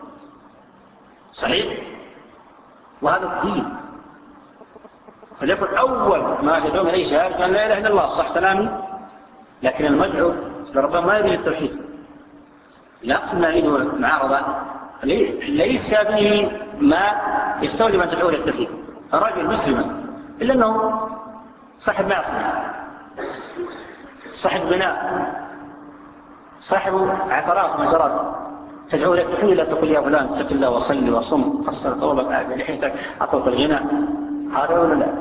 Speaker 2: صحيح، وهذا الدين. فليكن أول ما تدعون إليه شهادة أن لا إله إلا الله، صح كلامي؟ لكن المدعو لربما ما يريد التوحيد، لا أقصد ما يريد المعارضة، ليس به ما يستولي من تدعو إلى التوحيد. الرجل مسلما إلا أنه صاحب معصية، صاحب بناء، صاحب عثرات ومجرات، تدعو إلى التوحيد لا تقول يا فلان اتق الله وصلي وصم قصر طولك أعد لحيتك أطلق الغناء، هذا ولا لا؟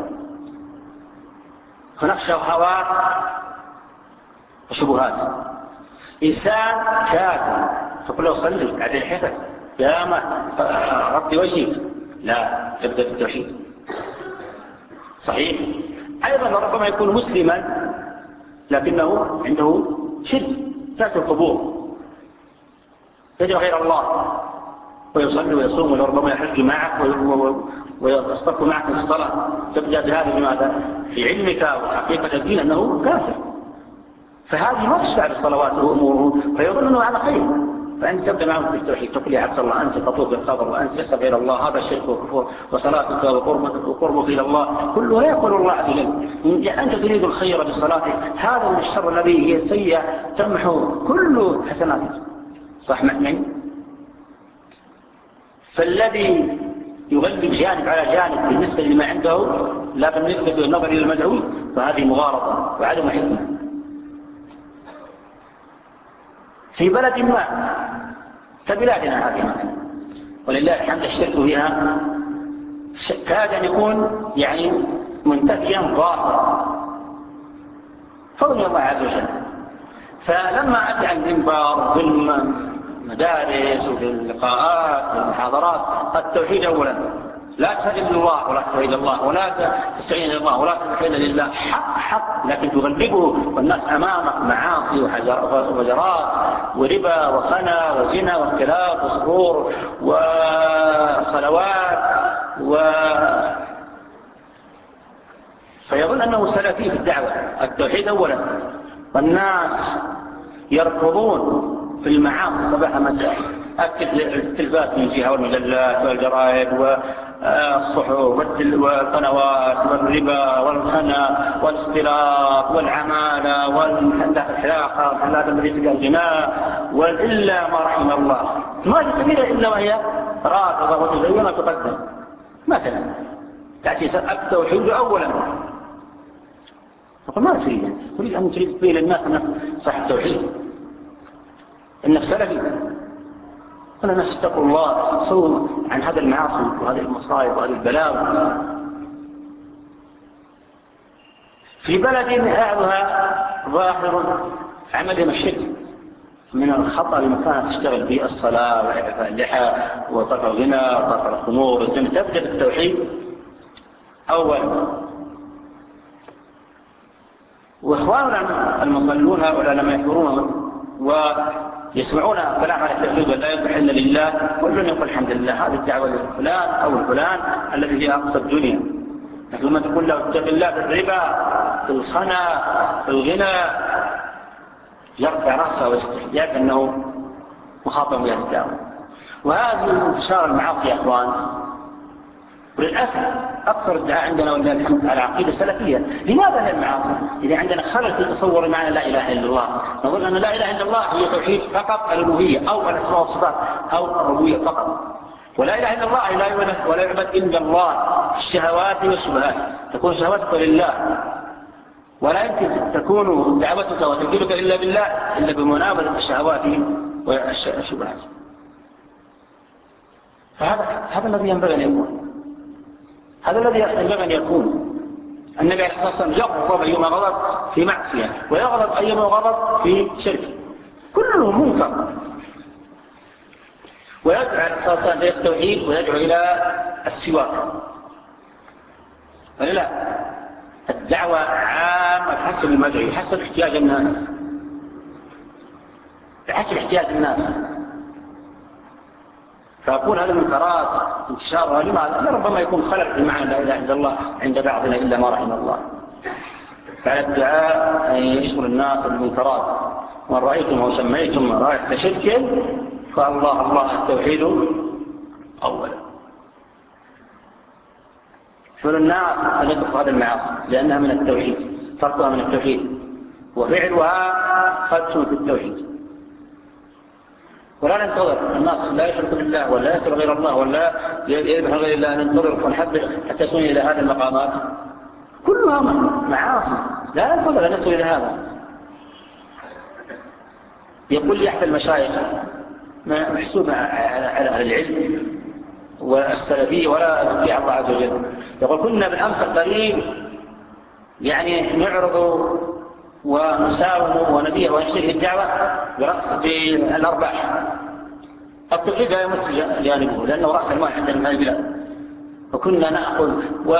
Speaker 2: هناك شهوات وشبهات. إنسان كافر تقول له صلي أعد لحيتك يا ما غطي وجهك، لا تبدأ بالتوحيد صحيح. أيضا ربما يكون مسلما لكنه عنده شرك ذات القبور، يدعو غير الله ويصلي ويصوم وربما يحج معك ويصطف معك في الصلاة، تبدأ بهذا لماذا؟ في علمك وحقيقة الدين أنه كافر، فهذه ما تشفع بالصلوات وأموره فيظن أنه على خير، فأنت تبدأ معه بالتوحيد تقول يا عبد الله أنت تطوف بالقبر وأنت تسأل غير الله، هذا شرك وكفر، وصلاتك وقربك وقربك إلى الله كله لا يقول الله عز وجل. أنت تريد الخير بصلاتك، هذا من الشر الذي هي سيئة تمحو كل حسناتك، صح معي؟ فالذي يغلب جانب على جانب بالنسبة لما عنده لا بالنسبة للنظر إلى المدعو، فهذه مغارضة وعدم حكمة. في بلد ما كبلادنا هذه ولله الحمد الشرك فيها كاد أن يكون يعني منتفيا ظاهرا فضل الله عز وجل. فلما أتي عن المنبر في المدارس وفي اللقاءات وفي المحاضرات التوحيد أولا، لا تسأل إلا الله ولا تستعين الله ولا تستعين الله ولا تستعين لله حق حق، لكن تغلبه والناس أمامك معاصي وفجرات وربا وخنا وزنا واختلاف وصبور وصلوات و فيظن أنه سلفي في الدعوة. التوحيد أولا، والناس يركضون في المعاصي صباح مساء، التلفاز من جهة والمجلات والجرائد والصحف والقنوات والربا والخنا والاختلاط والعمالة والحلاقة والحلاقة المريسة الغناء وإلا ما رحم الله ما كبيرة إلا وهي رافضة وتزين وتقدم. مثلا تأتي التوحيد أولا، فقل ما تريد تريد أن تريد تبين للناس أنك صاحب التوحيد إنك سلفي. قل الناس اتقوا الله، صلوا عن هذا المعاصي وهذه المصائب وهذه البلاوي. في بلد أهلها ظاهر عملهم الشرك من الخطأ لما كانت تشتغل به الصلاة وإعفاء اللحى وطرح الغنى وطرح الخمور والزنا، تبدأ بالتوحيد أولا. وإخواننا المصلون هؤلاء لما يحضرون ويسمعون كلام عن التوحيد ولا يذبح إلا لله كل يقول الحمد لله هذه الدعوة لفلان أو الفلان الذي هي أقصى الدنيا. لكن لما تقول له اتق الله في الربا في الخنا في الغنى يرفع رأسه واستحياء أنه مخاطب بهذه الدعوة. وهذه انتشار المعاصي يا أخوان، وللأسف أكثر الدعاء عندنا ولله الحمد على عقيدة السلفية. لماذا هي المعاصي؟ إذا عندنا خلل في تصور معنى لا إله إلا الله، نظن أن لا إله إلا الله هي توحيد فقط الألوهية أو الأسماء والصفات أو الربوبية فقط، ولا إله إلا الله لا يعبد ولا يعبد إلا الله في الشهوات والشبهات، تكون شهواتك لله، ولا يمكن تكون دعوتك وتوكيلك إلا بالله إلا بمنابذة الشهوات والشبهات. فهذا هذا الذي ينبغي أن يكون، هذا الذي ينبغي أن يكون. النبي عليه الصلاة والسلام يغضب أيما غضب في معصية ويغضب أيما غضب في شرك، كله منكر. ويدعو عليه الصلاة والسلام إلى التوحيد ويدعو إلى السواك. فلا الدعوة عامة حسب المدعي حسب احتياج الناس، حسب احتياج الناس. فأقول هذا المنكرات انتشارها لماذا؟ ربما يكون خلل في معنى لا إله إلا الله عند بعضنا إلا ما رحم الله. فعلى الدعاء أن يشغل الناس بالمنكرات. وأن رأيتم أو سميتم رائحة شرك فالله الله التوحيد أولا. فالناس تندق هذا المعاصي لأنها من التوحيد، تركها من التوحيد وفعلها خلص في التوحيد. ولا ننتظر الناس لا يشرك بالله ولا يسر غير الله ولا يذبح غير الله، ننتظر ونحب حتى يصل إلى هذه المقامات كلها معاصي، لا ننتظر أن نصل إلى هذا. يقول لي أحد المشايخ محسوب على أهل العلم والسلفية ولا تطيع الله عز وجل، يقول كنا بالأمس القريب يعني نعرض ونساوم ونبيع ونشتري الدعوة برأس بالأرباح. التوحيد لا يمس جانبه لأنه رأس المال عندنا من البلاد، وكنا نأخذ و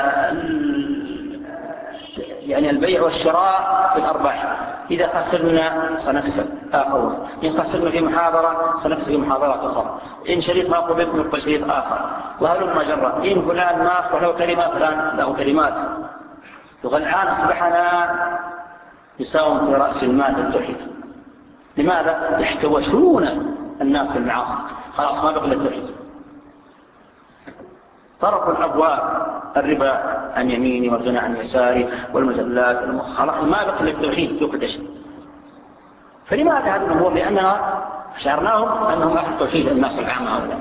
Speaker 2: يعني البيع والشراء في الأرباح. إذا خسرنا سنكسب آخر، إن خسرنا في محاضرة سنكسب في محاضرات أخرى، إن شريط ما قبل نقبل شريط آخر، وهل المجرة إن فلان ما أصبح له كلمات فلان له كلمات. والآن أصبحنا يساوم في رأس المال التوحيد. لماذا؟ يحتوشون الناس في المعاصي، خلاص ما بقي التوحيد. طرق الأبواب الربا عن يميني والغنى عن يساري والمجلات خلاص ما بقي التوحيد يقدش. فلماذا هذا الأمور؟ لأننا شعرناهم أنهم أهل التوحيد الناس العامة هؤلاء،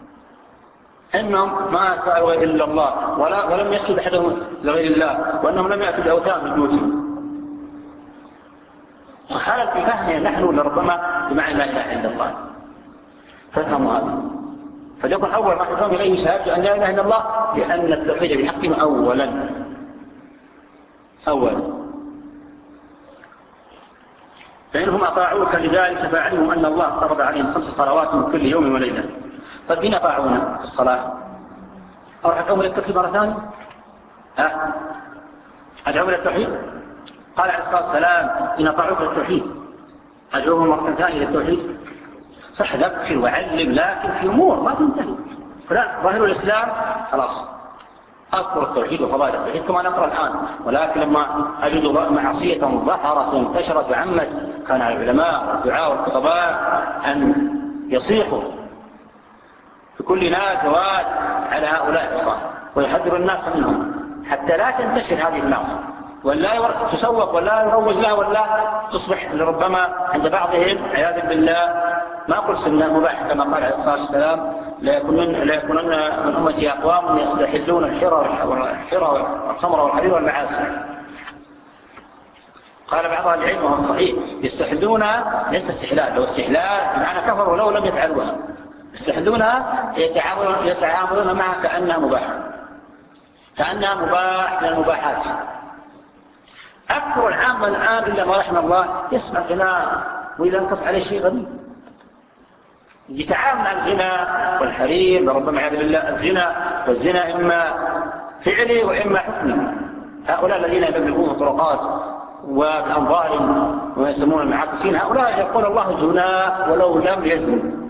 Speaker 2: أنهم ما سألوا إلا الله ولا ولم يسجد أحدهم لغير الله، وأنهم لم يأتوا بأوثان بيوتهم. وخلل في فهمنا نحن لربما بمعنى لا إله إلا الله. فافهموا هذا. فليكن أول ما تدعون إليه شهادة أن لا إله إلا الله، لأن التوحيد بحقهم أولا أولا فإنهم أطاعوك لذلك فاعلموا أن الله فرض عليهم خمس صلوات من كل يوم وليلة. طيب مين أطاعونا في الصلاة؟ أروح أدعوهم إلى التوحيد مرة ثانية؟ ها؟ أدعوهم إلى التوحيد؟ قال عليه الصلاة والسلام إن أطاعوك للتوحيد أدعوهم مرة ثانية إلى التوحيد. صح ذكر وعلم، لكن في أمور ما تنتهي. فلا ظاهر الإسلام خلاص أذكر التوحيد وفضائل التوحيد كما نقرأ الآن، ولكن لما أجد معصية ظهرت وانتشرت وعمت كان على العلماء والدعاء والخطباء أن يصيحوا في كل ناس واد على هؤلاء الصالح ويحذر الناس منهم حتى لا تنتشر هذه المعصية ولا تسوق ولا يروج لها ولا تصبح لربما عند بعضهم عياذا بالله ما قل سنة مباح كما قال عليه الصلاة والسلام لا يكونن من أمتي أقوام يستحلون الحرى والخمر والحرير والمعاصي. قال بعض العلم وهو الصحيح يستحلونها ليس استحلال، لو استحلال بمعنى كفروا لو لم يفعلوها، يستحلونها يتعاملون, يتعاملون معها كأنها مباح كأنها مباح من المباحات. أكثر العام الآن إلا ما رحم الله يسمع غناء وإذا انقص عليه شيء غريب يتعامل مع الزنا والحريم ربما عياذ بالله الزنا والزنا إما فعلي وإما حكمي. هؤلاء الذين يبلغون طرقات وبأنظارهم ويسمون المعاكسين هؤلاء يقول الله زنا ولو لم يزن.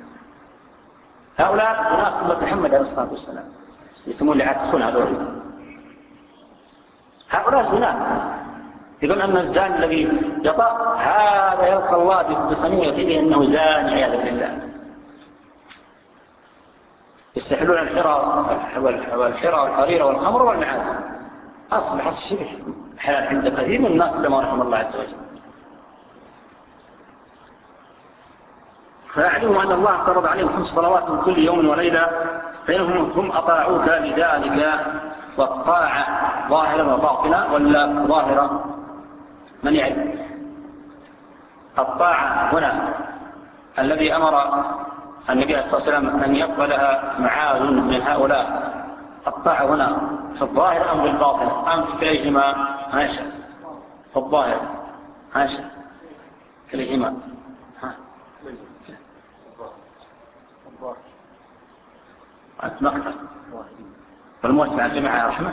Speaker 2: هؤلاء زنا أمة محمد عليه الصلاة والسلام يسمون العاكسون هذول. هؤلاء زنا يقول أن الزان الذي يطأ هذا يلقى الله بصنيع فيه أنه زاني عياذا بالله. يستحلون الحرى والحرى والحرير والخمر والمعازف. أصبح الشبه حلال عند كثير من الناس لما رحم الله عز وجل. فيعلموا أن الله فرض عليهم خمس صلوات من كل يوم وليلة فإنهم هم أطاعوك لذلك. والطاعة ظاهرا وباطنا ولا ظاهرا؟ من يعلم؟ الطاعة هنا الذي أمر النبي صلى الله عليه وسلم أن يقبلها معاذ من هؤلاء، الطاعة هنا في الظاهر أم بالباطن أم في كليهما؟ هاشا في الظاهر هاشا كليهما ها مقطع والموت مع الجماعة رحمة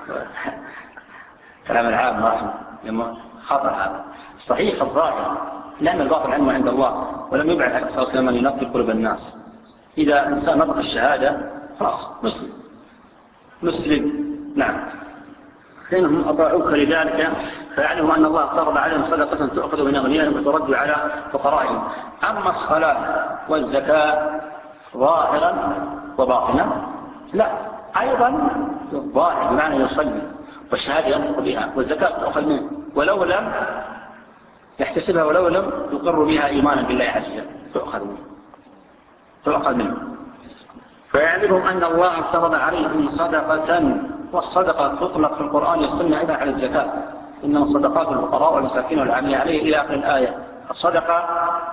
Speaker 2: كلام العام رحمة لما خطأ هذا صحيح الظاهر لأن الباطن علمه عند الله ولم يبعث عليه الصلاة والسلام أن ينقل قلوب الناس. إذا إنسان نطق الشهادة خلاص مسلم مسلم نعم. فإنهم أطاعوك لذلك فيعلموا أن الله فرض عليهم صدقة تؤخذ من أغنيائهم وترد على فقرائهم. أما الصلاة والزكاة ظاهرا وباطنا لا أيضا ظاهر بمعنى يصلي والشهادة ينطق بها والزكاة تؤخذ منه ولو لم يحتسبها ولو لم يقر بها إيمانا بالله عز وجل تؤخذ منه تؤخذ منه. فيعلمهم أن الله فرض عليهم صدقة والصدقة تطلق في القرآن والسنة أيضا على الزكاة إنما صدقات الفقراء والمساكين والعاملين عليه إلى آخر الآية. الصدقة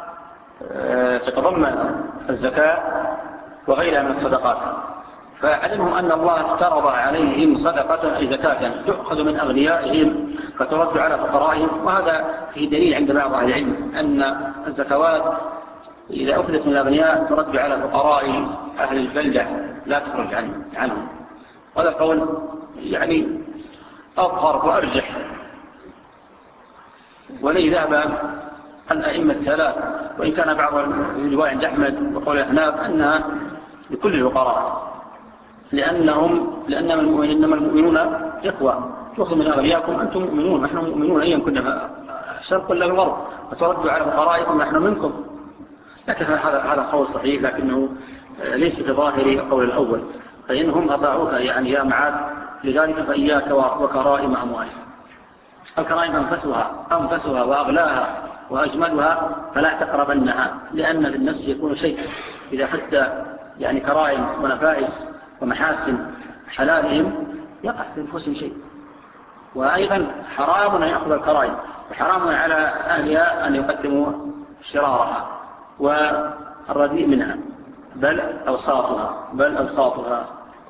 Speaker 2: تتضمن الزكاة وغيرها من الصدقات. فعلمهم أن الله افترض عليهم صدقة أي زكاة تؤخذ من أغنيائهم فترد على فقرائهم. وهذا فيه دليل عند بعض أهل العلم أن الزكوات إذا أخذت من الأغنياء ترد على فقراء أهل البلدة لا تخرج عنهم. هذا القول يعني أظهر وأرجح ولي ذهب الأئمة الثلاث وإن كان بعض الرواية عند أحمد وقول الأحناف أنها لكل الفقراء لأنهم لأنما إنما المؤمنون إخوة تأخذ من أغنياءكم أنتم مؤمنون نحن مؤمنون أيا كنا شرق ولا الغرب وتردوا على فقرائكم نحن منكم. لكن هذا هذا قول صحيح لكنه ليس كظاهر القول الأول. فإنهم أطاعوك يعني يا معاذ لذلك فإياك وكرائم أموالهم. الكرائم أنفسها أنفسها وأغلاها وأجملها فلا تقربنها لأن للنفس يكون شيء إذا حتى يعني كرائم ونفائس ومحاسن حلالهم يقع في نفوسهم شيء. وأيضا حرام أن يأخذ الكرائم وحرام على أهلها أن يقدموا شرارها والرديء منها بل أوساطها بل أوساطها.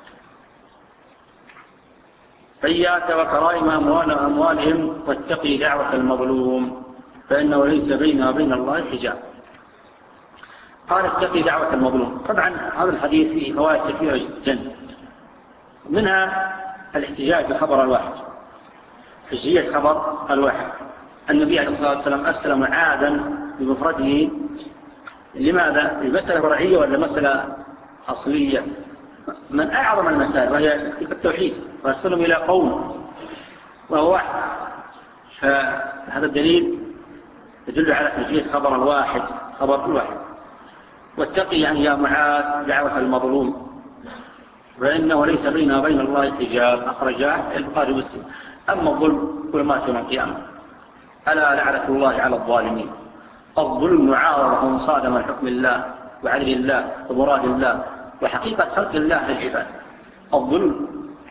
Speaker 2: فإياك وكرائم أموالهم واتقي دعوة المظلوم فإنه ليس بينها وبين الله حجاب. قال اتقي دعوة المظلوم. طبعا هذا الحديث فيه فوائد كثيرة جدا، منها الاحتجاج بخبر الواحد، حجية خبر الواحد. النبي عليه الصلاة والسلام أرسل معاذا بمفرده لماذا؟ المسألة فرعية ولا مسألة أصلية؟ من أعظم المسائل وهي التوحيد، وأرسلهم إلى قوم وهو واحد. فهذا الدليل يدل على حجية خبر الواحد خبر الواحد. واتقي يعني يا معاذ دعوة المظلوم فإنه ليس بينه وبين الله حجاب. أخرجاه البخاري ومسلم. أما الظلم ظلمات يوم القيامة، ألا لعنة الله على الظالمين. الظلم معارضة ومصادمة لحكم الله وعدل الله ومراد الله وحقيقة خلق الله للعباد. الظلم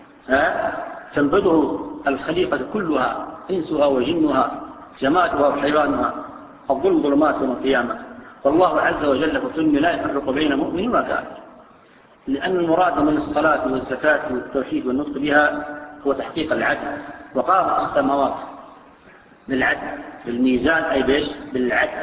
Speaker 2: تنبذه الخليقة كلها، إنسها وجنها جمادها وحيوانها. الظلم ظلمات يوم القيامة، والله عز وجل في الظلم لا يفرق بين مؤمن وكافر، لأن المراد من الصلاة والزكاة والتوحيد والنطق بها هو تحقيق العدل. وقامت السماوات بالعدل بالميزان أي بيش بالعدل.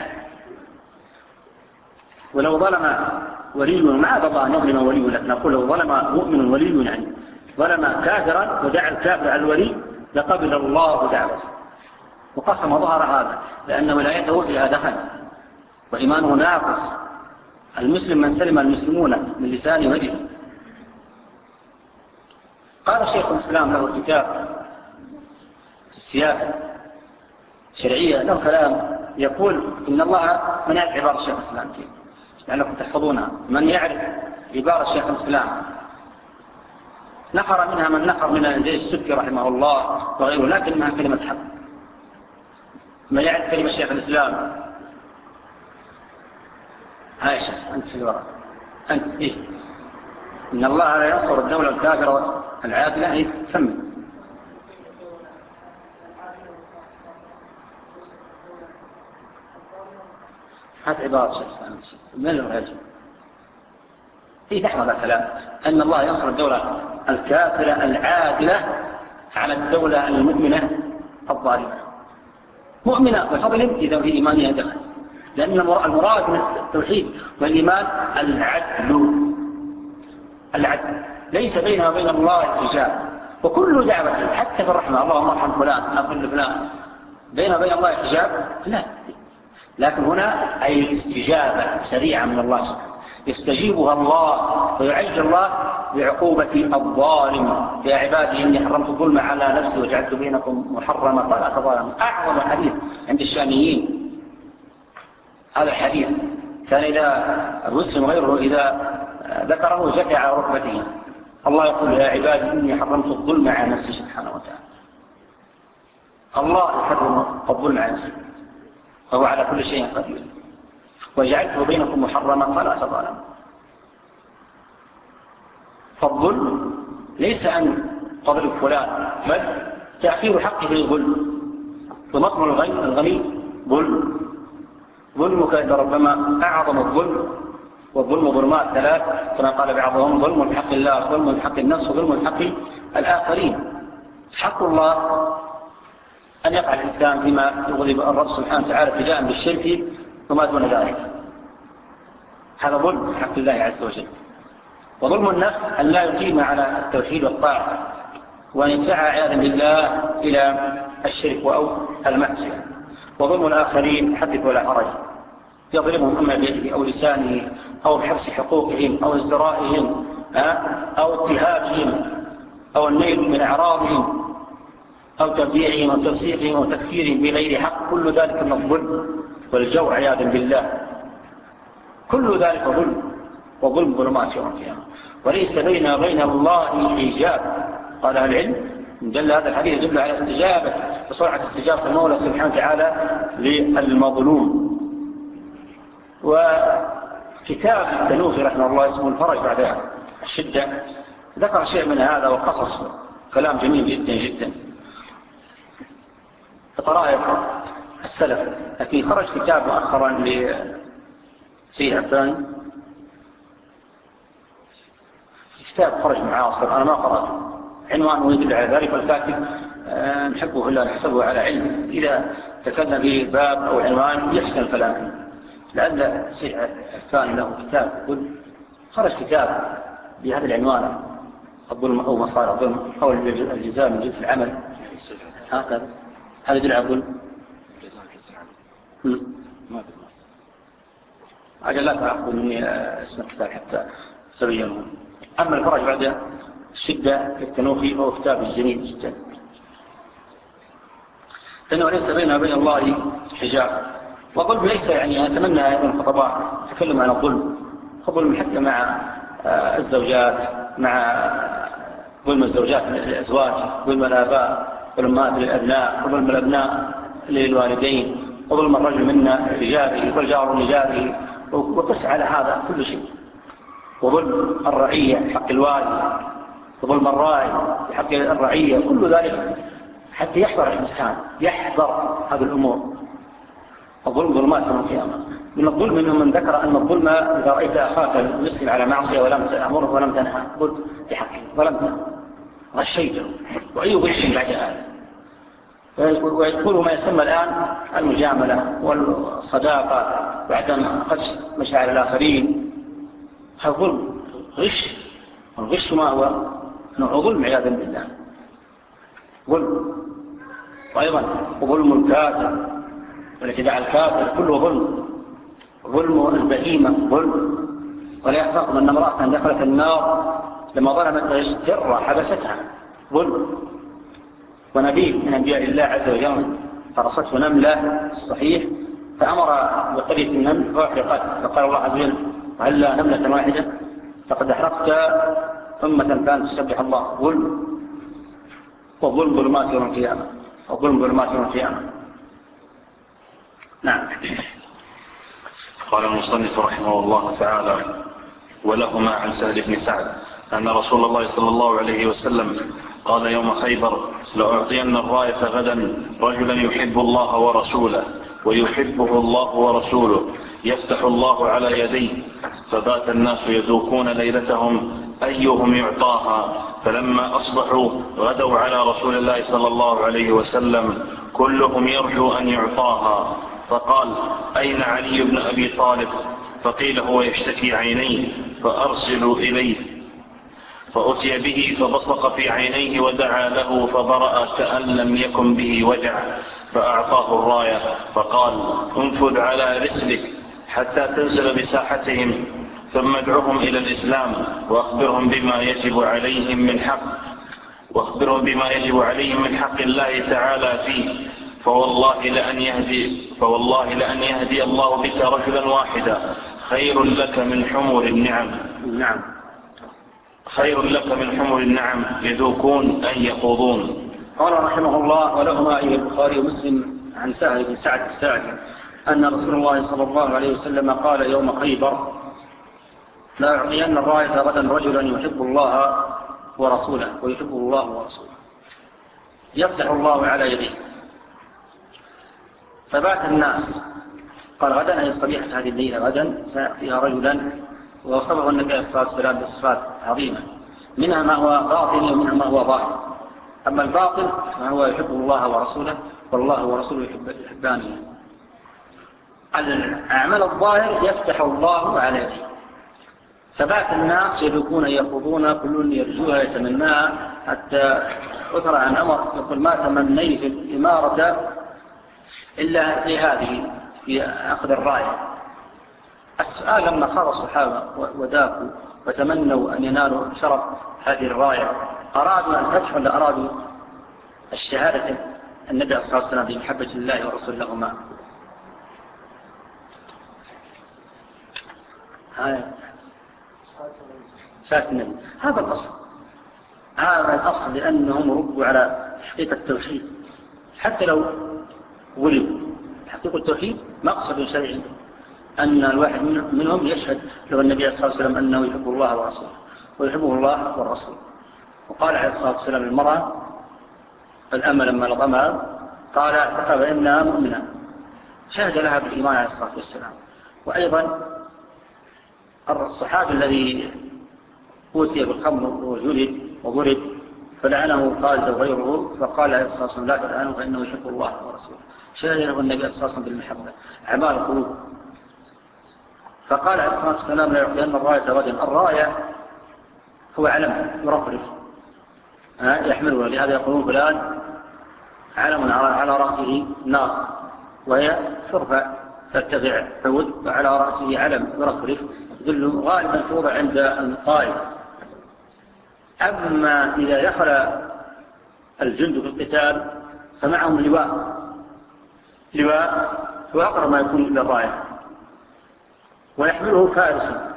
Speaker 2: ولو ظلم ولي معاذ الله أن يظلم ولي، لكن نقول لو ظلم مؤمن ولي يعني ظلم كافرا ودعا الكافر على الولي لقبل الله دعوته. وقسم ظهر هذا لأن ولايته فيها دخل وإيمانه ناقص. المسلم من سلم المسلمون من لسانه ويده. قال شيخ الإسلام له كتاب في السياسة الشرعية له كلام يقول إن الله من يعرف عبارة الشيخ الإسلام لأنكم تحفظونها. من يعرف عبارة الشيخ الإسلام نقر منها من نقر منها زي السبكي رحمه الله وغيره، لكنها كلمة حق. من يعرف كلمة الشيخ الإسلام عائشة أنت في الوراء أنت إيه إن الله لا ينصر الدولة الكافرة العادلة إيه كمل. هات عبارة الشيخ الإسلام من الرجل إيه نحن هذا الكلام أن الله ينصر الدولة الكافرة العادلة على الدولة المؤمنة الظالمة. مؤمنة بفضل إذا في إيمانها دخل، لأن المراد من التوحيد والإيمان العدل. العدل ليس بينها وبين الله حجاب. وكل دعوة حتى في الرحمة اللهم ارحم فلان أقل فلان بينها وبين الله حجاب لا. لكن هنا أي الاستجابة سريعة من الله سبحانه يستجيبها الله ويعجل الله بعقوبة الظالم. يا عبادي إني حرمت الظلم على نفسي وجعلت بينكم محرما فلا تظالموا. أعظم حديث عند الشاميين هذا الحديث كان إذا مسلم غيره إذا ذكره جفع على ركبته. الله يقول يا عبادي إني حرمت الظلم على نفسي سبحانه وتعالى. الله يحرم الظلم على نفسه وهو على كل شيء قدير. وجعلته بينكم محرما فلا تظالموا. فالظلم ليس أن تضرب فلان بل تأخير حقه الظلم. ومطمع الغني ظلم. ظلمك ربما أعظم الظلم. والظلم ظلمات ثلاث كما قال بعضهم ظلم بحق الله ظلم بحق النفس وظلم بحق الآخرين. حق الله أن يقع الإنسان فيما يغضب الرب سبحانه وتعالى ابتداء بالشرك وما دون ذلك. هذا ظلم بحق الله عز وجل. وظلم النفس أن لا يقيم على التوحيد والطاعة وأن يدفع عياذا بالله إلى الشرك أو المعصية. وظلم الآخرين حدث ولا حرج يظلمهم أما بيده أو لسانه أو بحبس حقوقهم أو ازدرائهم أو اتهامهم أو النيل من أعراضهم أو تبديعهم أو تفسيقهم أو تكفيرهم بغير حق. كل ذلك من الظلم والجور عياذا بالله. كل ذلك ظلم. وظلم ظلمات يوم القيامة وليس بيننا وبين الله حجاب. قال أهل العلم دل هذا الحديث يدل على استجابة وسرعة استجابة المولى سبحانه وتعالى للمظلوم. وكتاب التنوخي رحمه الله اسمه الفرج بعد الشدة ذكر شيء من هذا وقصص كلام جميل جدا جدا. فطرائق السلف. لكن خرج كتاب مؤخرا لسيد عباني، كتاب خرج معاصر أنا ما قرأته، عنوانه يدل على ذلك، والكاتب نحبه إلا نحسبه على علم، إذا تكلم في باب أو عنوان يحسن الكلام. لأن سيد عباني له كتاب يقول خرج كتاب بهذا العنوان، الظلم أو مصارع الظلم أو الجزاء من جنس العمل، هكذا هذا يدل على الظلم. أجل لا تأخذ مني اسم الكتاب حتى تبينه. أما الفرج بعد الشدة التنوخي فهو كتاب جميل جدا، لأنه ليس بينه وبين الله حجاب. والظلم ليس يعني أتمنى أيضا الخطباء تكلم عن الظلم، الظلم حتى مع الزوجات، مع ظلم الزوجات للأزواج، ظلم الآباء، ظلمات للأبناء، ظلم الأبناء للوالدين، وظلم الرجل منا لجاره والجار لجاره، وقس على هذا كل شيء. وظلم الرعية حق الوالي، وظلم الراعي حق الرعية، كل ذلك حتى يحذر الإنسان، يحذر هذه الأمور. الظلم ظلمات يوم القيامة. من الظلم منهم من ذكر أن الظلم إذا رأيت أخاك المسلم على معصية ولم تأمره ولم تنهى قلت بحقه ظلمته غشيته، وأي غش بعد هذا. ويدخل ما يسمى الآن المجاملة والصداقة وعدم قدس مشاعر الآخرين، هذا ظلم غش. والغش ما هو نوع ظلم عياذا بالله، ظلم. وأيضا ظلم الكافر والاعتداء على الكافر كله ظلم. ظلم البهيمة ظلم. ولا يحفظ أن امرأة دخلت النار لما ظلمت جرة حبستها ظلم. ونبي من أنبياء الله عز وجل فرصته نملة الصحيح فأمر بقرية النمل فأحرقت، فقال الله عز وجل هل نملة واحدة فقد أحرقت أمة كانت تسبح الله. ظلم. وظلم ظلمات يوم القيامة، وظلم ظلمات يوم القيامة. نعم.
Speaker 1: قال المصنف رحمه الله تعالى: ولهما عن سهل بن سعد أن رسول الله صلى الله عليه وسلم قال يوم خيبر: لأعطين الراية غدا رجلا يحب الله ورسوله ويحبه الله ورسوله يفتح الله على يديه. فبات الناس يذوقون ليلتهم أيهم يعطاها، فلما أصبحوا غدوا على رسول الله صلى الله عليه وسلم كلهم يرجو أن يعطاها. فقال: أين علي بن أبي طالب؟ فقيل: هو يشتكي عينيه فأرسلوا إليه. فأتي به فبصق في عينيه ودعا له فبرأ كأن لم يكن به وجع، فأعطاه الراية فقال: انفذ على رسلك حتى تنزل بساحتهم، ثم ادعهم إلى الإسلام وأخبرهم بما يجب عليهم من حق وأخبرهم بما يجب عليهم من حق الله تعالى فيه. فوالله لأن يهدي فوالله لأن يهدي الله بك رجلا واحدا خير لك من حمر النعم.
Speaker 2: نعم.
Speaker 1: خير لك من حمر النعم يذوقون أن يخوضون.
Speaker 2: قال رحمه الله: ولهما أي البخاري ومسلم عن سهل بن سعد الساعدي أن رسول الله صلى الله عليه وسلم قال يوم خيبر: لا أعطين الراية غدا رجلا يحب الله ورسوله ويحبه الله ورسوله يفتح الله على يديه. فبات الناس، قال غدا أي صبيحة هذه الليلة، غدا سيأتيها رجلا ووصفه النبي صلى الله عليه وسلم بصفات عظيمة، منها ما هو باطل ومنها ما هو ظاهر. أما الباطل فهو يحب الله ورسوله والله ورسوله يحبانه. الأعمال الظاهر يفتح الله على يديه. فبات الناس يذوقون يخوضون كل يرجوها يتمناها، حتى أثر عن أمر يقول: ما تمنيت الإمارة إلا في هذه، في أخذ الراية. السؤال لما خاض الصحابة وذاكوا وتمنوا أن ينالوا شرف هذه الراية، أرادوا الفتح ولا أرادوا الشهادة النبي صلى الله عليه وسلم بمحبة الله ورسوله لهما؟ شهادة النبي. هذا الأصل، هذا الأصل، لأنهم ربوا على تحقيق التوحيد. حتى لو ولدوا تحقيق التوحيد مقصد شرعي، أن الواحد منهم يشهد له النبي صلى الله عليه وسلم أنه يحب الله ورسوله ويحبه الله والرسول. وقال عليه الصلاة والسلام المرأة الأمة لما لطمها قال: فإنها مؤمنة شهد لها بالإيمان عليه الصلاة والسلام. وأيضا الصحابي الذي أوتي بالخمر وجلد وضرب فلعنه خالد وغيره، فقال عليه الصلاة والسلام لا تلعنه فإنه يحب الله ورسوله. شهد له النبي صلى الله عليه وسلم بالمحبة أعمال القلوب. فقال عليه الصلاة والسلام لا يعطين الراية غدا. الراية هو علم يرفرف يحمله، لهذا يقولون فلان علم على رأسه نار وهي ترفع ترتفع عود وعلى رأسه علم يرفرف يدل غالبا توضع عند القائد. أما إذا دخل الجند في القتال فمعهم لواء، لواء هو أقرب ما يكون إلى الراية ويحمله فارسا،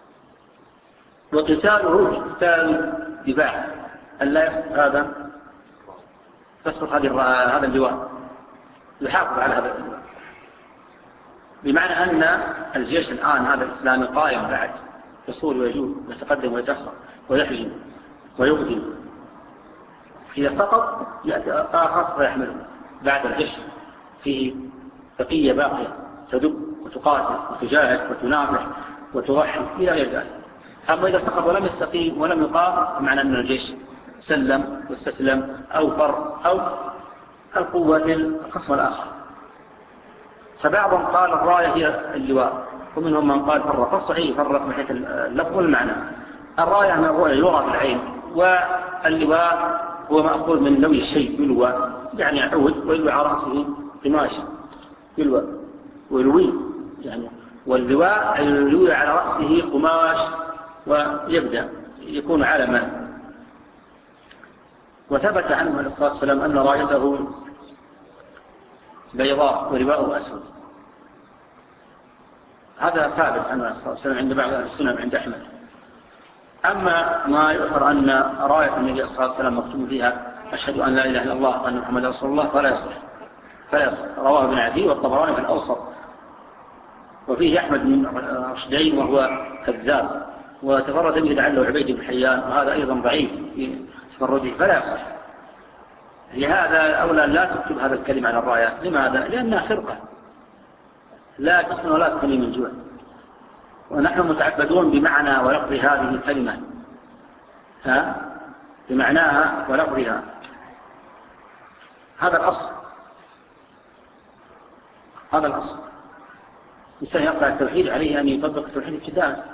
Speaker 2: وقتاله قتال دفاع ألا يسقط هذا تسقط هذا اللواء، يحافظ على هذا اللواء. بمعنى أن الجيش الآن هذا الإسلامي قائم بعد يصول ويجول ويتقدم ويتأخر ويحجم ويقدم. إذا سقط يأتي آخر ويحمله بعد الجيش فيه بقية باقية تدب وتقاتل وتجاهد وتنافح وتضحي إلى غير ذلك. أما إذا سقط ولم يستقيم ولم يقام معنى أن الجيش سلم واستسلم أو فر أو القوة للقسم الآخر. فبعضهم قال الراية هي اللواء ومنهم من قال فرق. الصحيح فرق من حيث اللفظ والمعنى. الراية من الرؤية يرى بالعين، واللواء هو مأخوذ من لوي الشيء يلوى، يعني عود ويلوى على رأسه قماش يلوى ويلوي يعني، واللواء يلوي على رأسه قماش ويبدأ يكون علما. وثبت عنه عليه الصلاة والسلام أن رايته بيضاء ولواءه أسود. هذا ثابت عنه عليه الصلاة والسلام عند بعض أهل السنة عند أحمد. أما ما يؤثر أن راية النبي صلى الله عليه وسلم مكتوب فيها أشهد أن لا إله إلا الله وأن محمد رسول الله فلا يصح فلا يصح. رواه ابن عدي والطبراني في الأوسط، وفيه أحمد بن رشدين وهو كذاب، وتفرد به لعله عبيد بن حيان وهذا أيضا ضعيف في تفرده فلا يصح. لهذا أولا لا تكتب هذا الكلمة على الرايات. لماذا؟ لأنها فرقة لا تسمن ولا تغني من جوع، ونحن متعبدون بمعنى ولفظ هذه الكلمة ها بمعناها ولفظها. هذا الأصل هذا الأصل الإنسان يقرأ التوحيد عليه أن يطبق التوحيد ابتداء.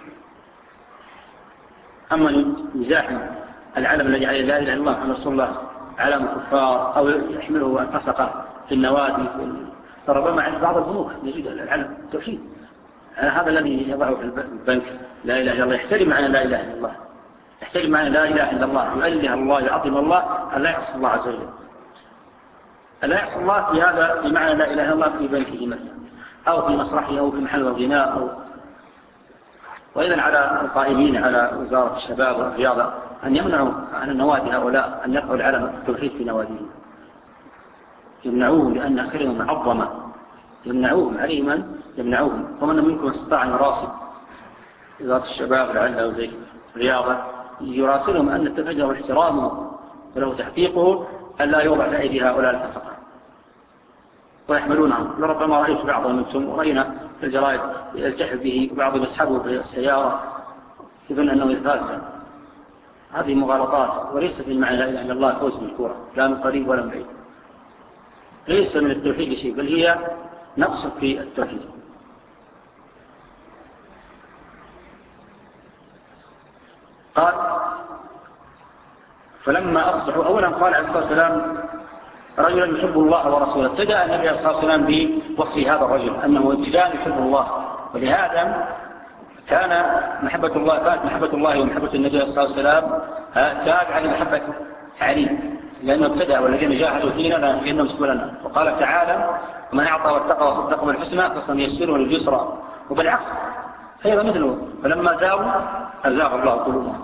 Speaker 2: أما يزاحم العلم الذي عليه لا إله إلا الله محمد رسول الله علم الكفار أو يحمله الفسقة في النوادي فربما عند بعض البنوك نجد العلم التوحيد. هذا الذي يضعه في البنك لا إله إلا الله يحترم معنى لا إله إلا الله، يحترم معنى لا إله إلا الله، يؤله الله يعظم الله، ألا يعصي الله عز وجل، ألا يعصي الله في هذا بمعنى لا إله إلا الله في بنكه مثلا أو في مسرحه أو في محل الغناء أو. وإذا على القائمين على وزارة الشباب والرياضة أن يمنعوا عن النوادي هؤلاء أن يقعوا العلم التوحيد في نواديهم، يمنعوهم لأنها كلمة معظمة، يمنعوهم عليهم من يمنعوهم. ومن منكم استطاع أن يراسل وزارة الشباب لعله زي الرياضة يراسلهم أن التوحيد له احترامه وله تحقيقه ألا يوضع في أيدي هؤلاء الفسقة ويحملونهم. لربما رأيت بعضهم منكم ورأينا في الجرائد يلتحف به وبعضهم يسحبه في السيارة يظن أنه يتفاسد. هذه مغالطات وليست من معنى لا إله إلا الله فوز بالكورة لا من قريب ولا من بعيد، ليس من التوحيد شيء بل هي نقص في التوحيد. قال فلما أصبحوا أولا قال عليه الصلاة والسلام رجلا يحب الله ورسوله. ابتدأ النبي عليه الصلاة والسلام بوصف هذا الرجل أنه ابتداء يحب الله، ولهذا كان محبة الله كانت محبة الله ومحبة النبي عليه الصلاة والسلام تابعة لمحبة علي، لأنه ابتدأ والذين جاهدوا فينا لأنهم سبلنا. وقال تعالى ومن أعطى واتقى وصدق بالحسنى فسنيسره لليسرى. وبالعكس أيضا مثله فلما زاغوا أزاغ الله قلوبهم.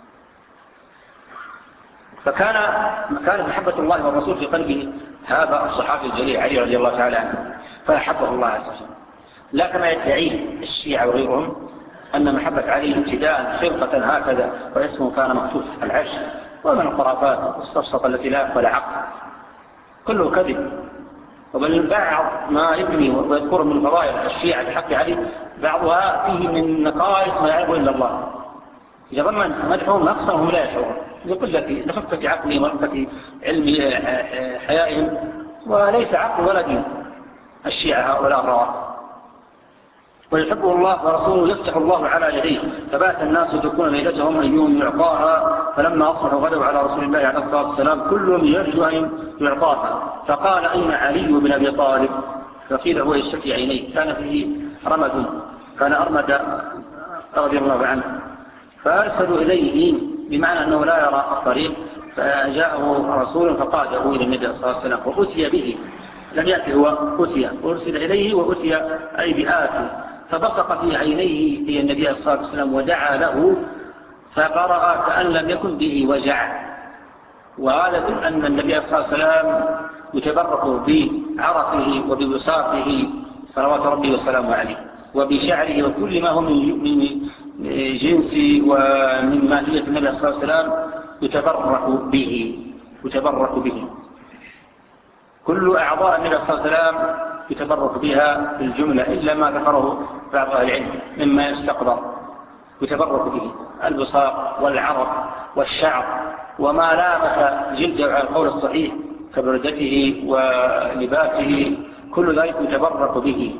Speaker 2: فكان كانت محبة الله والرسول في قلبه هذا الصحابي الجليل علي رضي الله تعالى عنه فأحبه الله عز وجل. لا كما يدعيه الشيعة وغيرهم أن محبة علي ابتداء خلقة هكذا واسمه كان مكتوب في العرش، ومن الخرافات والسفسطة التي لا يقبل عقل كله كذب. وبل بعض ما يبني ويذكر من فضائل الشيعة بحق علي بعضها فيه من نقائص ما يعرفه إلا الله، إذا ظن مدحهم نقصا هم لا يشعرون لقلة لخفة عقلهم ورقة علم حيائهم، وليس عقل ولا دين الشيعة هؤلاء الروافض. ويحبه الله ورسوله يفتح الله على يديه، فبات الناس يدركون ليلتهم أيهم يعطاها، فلما أصبحوا غدوا على رسول الله عليه الصلاة والسلام كلهم يرجو أن يعطاها، فقال أين علي بن أبي طالب؟ فقيل هو يشتكي عينيه، كان فيه رمد، كان أرمد رضي الله عنه، فأرسلوا إليه بمعنى أنه لا يرى الطريق، فجاءه رسول فقاده إلى النبي صلى الله عليه وسلم وأتي به، لم يأتي هو أتي، وأرسل إليه وأتي أي بآت، فبصق في عينيه في النبي صلى الله عليه وسلم ودعا له فقرأ كأن لم يكن به وجع. وهذا يدل أن النبي صلى الله عليه وسلم يتبرك بعرقه وببساطه صلوات ربي وسلامه عليه، وبشعره وكل ما هو من جنس ومن ماهية النبي صلى الله عليه وسلم يتبرك به يتبرك به كل أعضاء النبي صلى الله عليه وسلم يتبرك بها في الجملة إلا ما ذكره بعض أهل العلم مما يستقدر يتبرك به البصاق والعرق والشعر وما لامس جلده على القول الصحيح كبردته ولباسه، كل ذلك يتبرك به.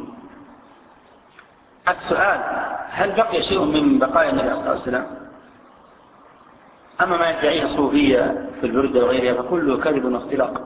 Speaker 2: السؤال: هل بقي شيء من بقايا النبي صلى الله عليه وسلم؟ أما ما يدعيه الصوفية في البردة وغيرها فكله كذب واختلاق.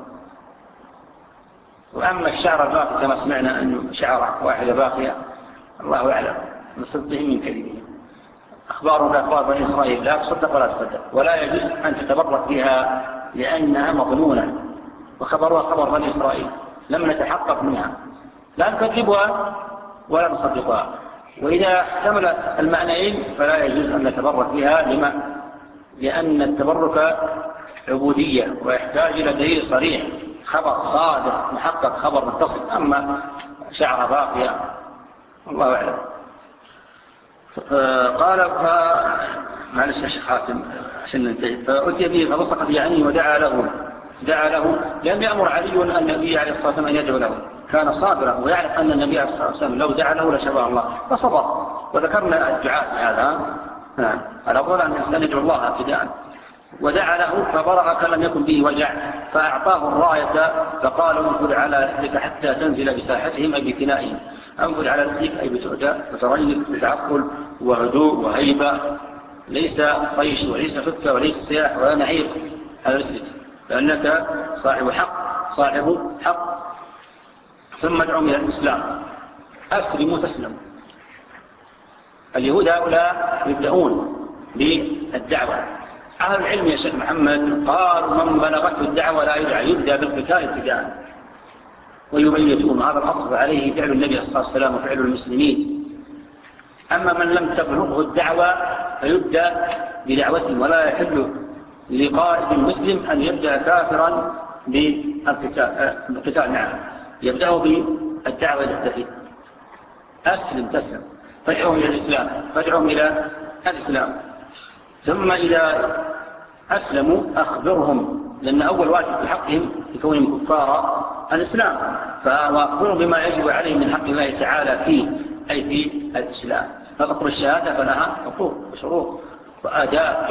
Speaker 2: وأما الشعر الباقي كما سمعنا أنه شعر واحدة باقية الله أعلم من صدقهم من كذبهم. أخبارهم بأخبار بني إسرائيل لا تصدق ولا تصدق، ولا يجوز أن تتبرك بها لأنها مضمونة، وخبرها خبر بني إسرائيل لم نتحقق منها، لا نكذبها ولا نصدقها. وإذا احتملت المعنيين فلا يجوز أن نتبرك بها، لما؟ لأن التبرك عبودية ويحتاج إلى دليل صريح، خبر صادق محقق، خبر متصل. أما شعر باقية الله أعلم. قال ف... معلش يا شيخ حاتم عشان ننتهي. فأتي به فبصق في عينه ودعا له دعا له لم يأمر علي أن النبي عليه الصلاة والسلام أن يدعو له، كان صابرا ويعرف أن النبي عليه الصلاة والسلام لو دعا له لشفاه الله فصبر. وذكرنا الدعاء هذا نعم الأفضل أن الإنسان يدعو الله ابتداء. ودعا له فبرأ كان لم يكن به وجع، فأعطاه الراية فقالوا: انفذ على رسلك حتى تنزل بساحتهم أي بفنائهم. انفذ على رسلك أي بتعدى وتريث وتعقل وهدوء وهيبة، ليس طيش وليس فتة وليس سياح ولا نعيق على رسلك، لأنك صاحب حق صاحب حق. ثم ادعوهم إلى الإسلام، أسلموا تسلموا. اليهود هؤلاء يبدأون بالدعوة. أهل العلم يا شيخ محمد قالوا: من بلغته الدعوة لا يدعى، يبدأ بالقتال ابتداء ويبيتون. هذا الأصل عليه فعل النبي صلى الله عليه وسلم وفعل المسلمين. أما من لم تبلغه الدعوة فيبدأ بدعوته، ولا يحل لقائد المسلم أن يبدأ كافرا بالقتال. نعم يبدأ بالدعوة إلى التوحيد، أسلم تسلم، فادعوهم إلى الإسلام، فادعوهم إلى الإسلام. ثم إذا أسلموا أخبرهم، لأن أول واجب في حقهم لكونهم كفارا الإسلام، فأخبرهم بما يجب عليهم من حق الله تعالى فيه أي في الإسلام. فذكر الشهادة فلها حقوق وشروط وآداب،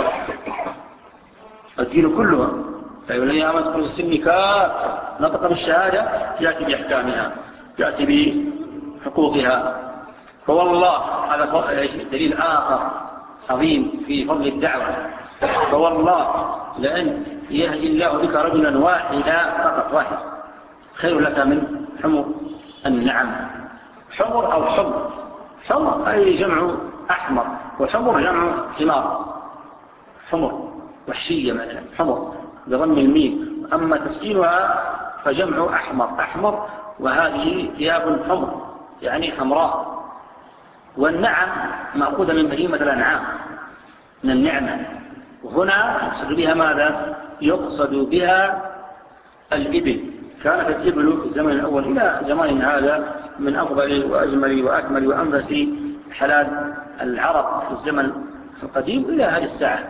Speaker 2: الدين كله. فيقول لي آمن تقول السن كافة، نطق بالشهادة يأتي بأحكامها، يأتي بحقوقها. فوالله هذا دليل آخر عظيم في فضل الدعوة. فوالله لأن يهدي الله بك رجلا واحدا فقط واحد خير لك من حمر النعم. حمر أو حمر، حمر أي جمع أحمر، وحمر جمع حمار. حمر وحشية مثلا حمر بضم الميم، أما تسكينها فجمع أحمر أحمر، وهذه ثياب حمر يعني حمراء. والنعم مأخوذة من بهيمة الأنعام من النعمة، وهنا يقصد بها ماذا؟ يقصد بها الإبل. كانت الإبل في الزمن الأول إلى زمان هذا من أفضل وأجمل وأكمل وأنفس حلال العرب في الزمن القديم إلى هذه الساعة.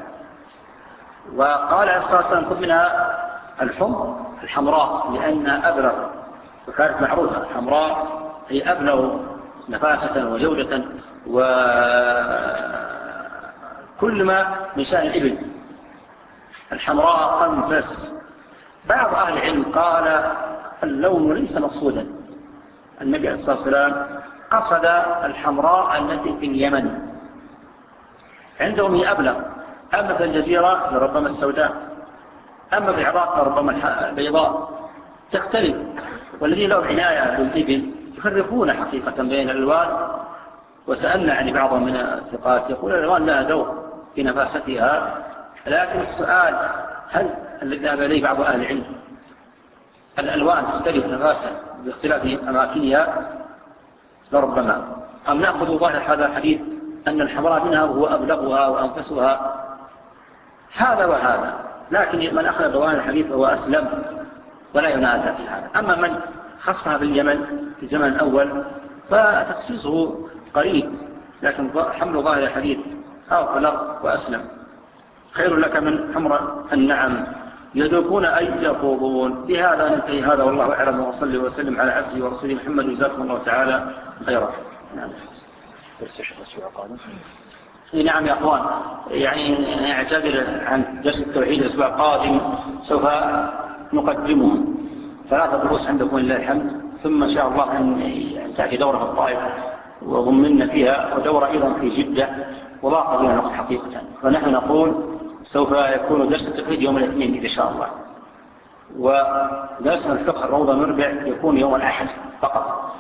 Speaker 2: وقال عليه الصلاة والسلام: خذ منها الحمر الحمراء لأنها أبرر وكانت معروفة. الحمراء هي أبلغ نفاسة وجودة وكل ما من شأن الإبل. الحمراء أنفس. بعض أهل العلم قال اللون ليس مقصودا. النبي عليه الصلاة والسلام قصد الحمراء التي في اليمن، عندهم هي أبلغ. أما في الجزيرة لربما السوداء، أما في العراق لربما البيضاء، تختلف. والذين لهم عناية بالإبل يفرقون حقيقة بين الألوان. وسألنا عن بعض من الثقات يقول الألوان لها دور في نفاستها، لكن السؤال هل الذي ذهب إليه بعض أهل العلم الألوان تختلف نفاسة باختلاف أماكنها لربما، أم نأخذ ظاهر هذا الحديث أن الحمراء منها وهو أبلغها وأنفسها؟ هذا وهذا، لكن من أخذ ظاهر الحديث هو أسلم ولا ينازع في هذا. أما من خصها باليمن في الزمن الأول فتخصيصه قريب، لكن حمل ظاهر الحديث أغلب وأسلم. خير لك من حمر النعم يدوكون أي يفوضون. بهذا ننتهي هذا والله أعلم، وصلي وسلم على عبده ورسوله محمد جزاكم الله تعالى خيرا. نعم. نعم يا أخوان، يعني أعتذر عن درس التوحيد الأسبوع القادم، سوف نقدمه ثلاثة دروس عندكم لله الحمد، ثم إن شاء الله أن تأتي دورة في الطائف وضمنا فيها، ودورة أيضا في جدة، وضاق بنا الوقت حقيقة. ونحن نقول سوف يكون درس التوحيد يوم الاثنين إن شاء الله، ودرس الفقه الروضة مربع يكون يوم الأحد فقط.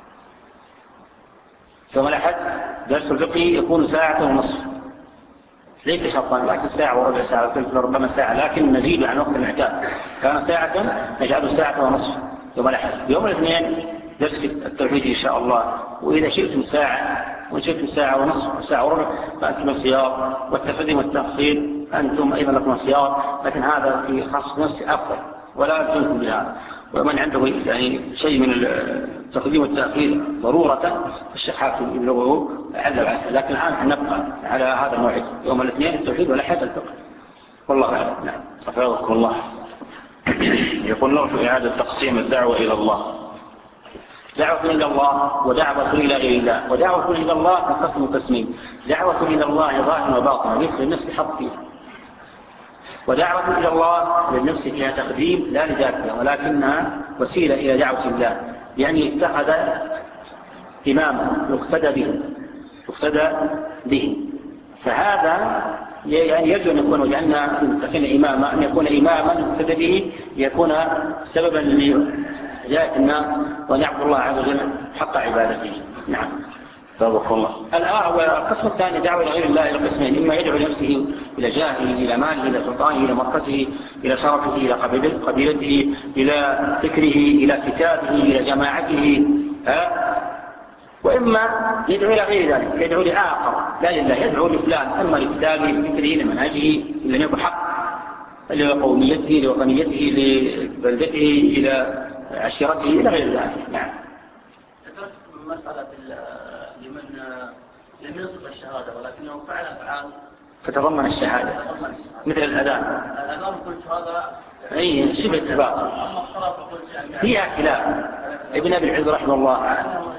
Speaker 2: يوم الأحد درس الفقه يكون ساعة ونصف، ليس شرطا، لكن ساعة وربع ساعة ربما ساعة، لكن نزيد عن وقت المعتاد. كان ساعة نجعله ساعة ونصف يوم الأحد. يوم الاثنين درس التوحيد إن شاء الله، وإذا شئتم ساعة وإن شئتم ساعة ونصف ساعة وربع فأنتم الخيار، والتقديم والتأخير أنتم أيضا لكم الخيار، لكن هذا في خاص نفسي أفضل ولا ألزمكم بهذا. ومن عنده يعني شيء من التقديم والتأخير ضرورة الشيخ حاسم يبلغه عل العسل، لكن الآن نبقى على هذا الموعد يوم الاثنين التوحيد والأحد الفقه. والله أعلم. نعم.
Speaker 1: حفظكم الله. يقول نرجو إعادة تقسيم الدعوة إلى الله.
Speaker 2: دعوة إلى الله ودعوة إلى غير الله. ودعوة إلى الله تنقسم قسمين: دعوة إلى الله ظاهر وباطن ليس للنفس حق فيها، ودعوة إلى الله للنفس فيها تقديم لا لذاتها ولكنها وسيلة إلى دعوة الله، يعني اتخذ إماما يقتدى به يقتدى به فهذا يعني يجب أن يكون، وجعلنا المتقين إماما، أن يكون إماما يقتدى به ليكون سببا لهداية الناس ونعبد الله عز وجل حق عبادته. نعم.
Speaker 1: بارك الله.
Speaker 2: القسم الثاني دعوة إلى غير الله إلى قسمين: إما يدعو نفسه إلى جاهه، إلى ماله، إلى سلطانه، إلى مركزه، إلى شرفه، إلى قبيلته، إلى فكره، إلى كتابه، إلى جماعته، وإما يدعو إلى غير ذلك، يدعو لآخر لا لله، يدعو لفلان، أما لكتابه، لفكره، لمنهجه، إلى أن يكون حق، إلى قوميته، لوطنيته، لبلدته، إلى عشيرته، إلى غير ذلك. نعم.
Speaker 3: مسألة لمن لم ينطق الشهادة ولكنه فعل أفعال
Speaker 2: فتضمن الشهادة مثل الأذان.
Speaker 3: الأذان قلت هذا
Speaker 2: أي شبه اتفاق. فيها خلاف. ابن أبي العز رحمه الله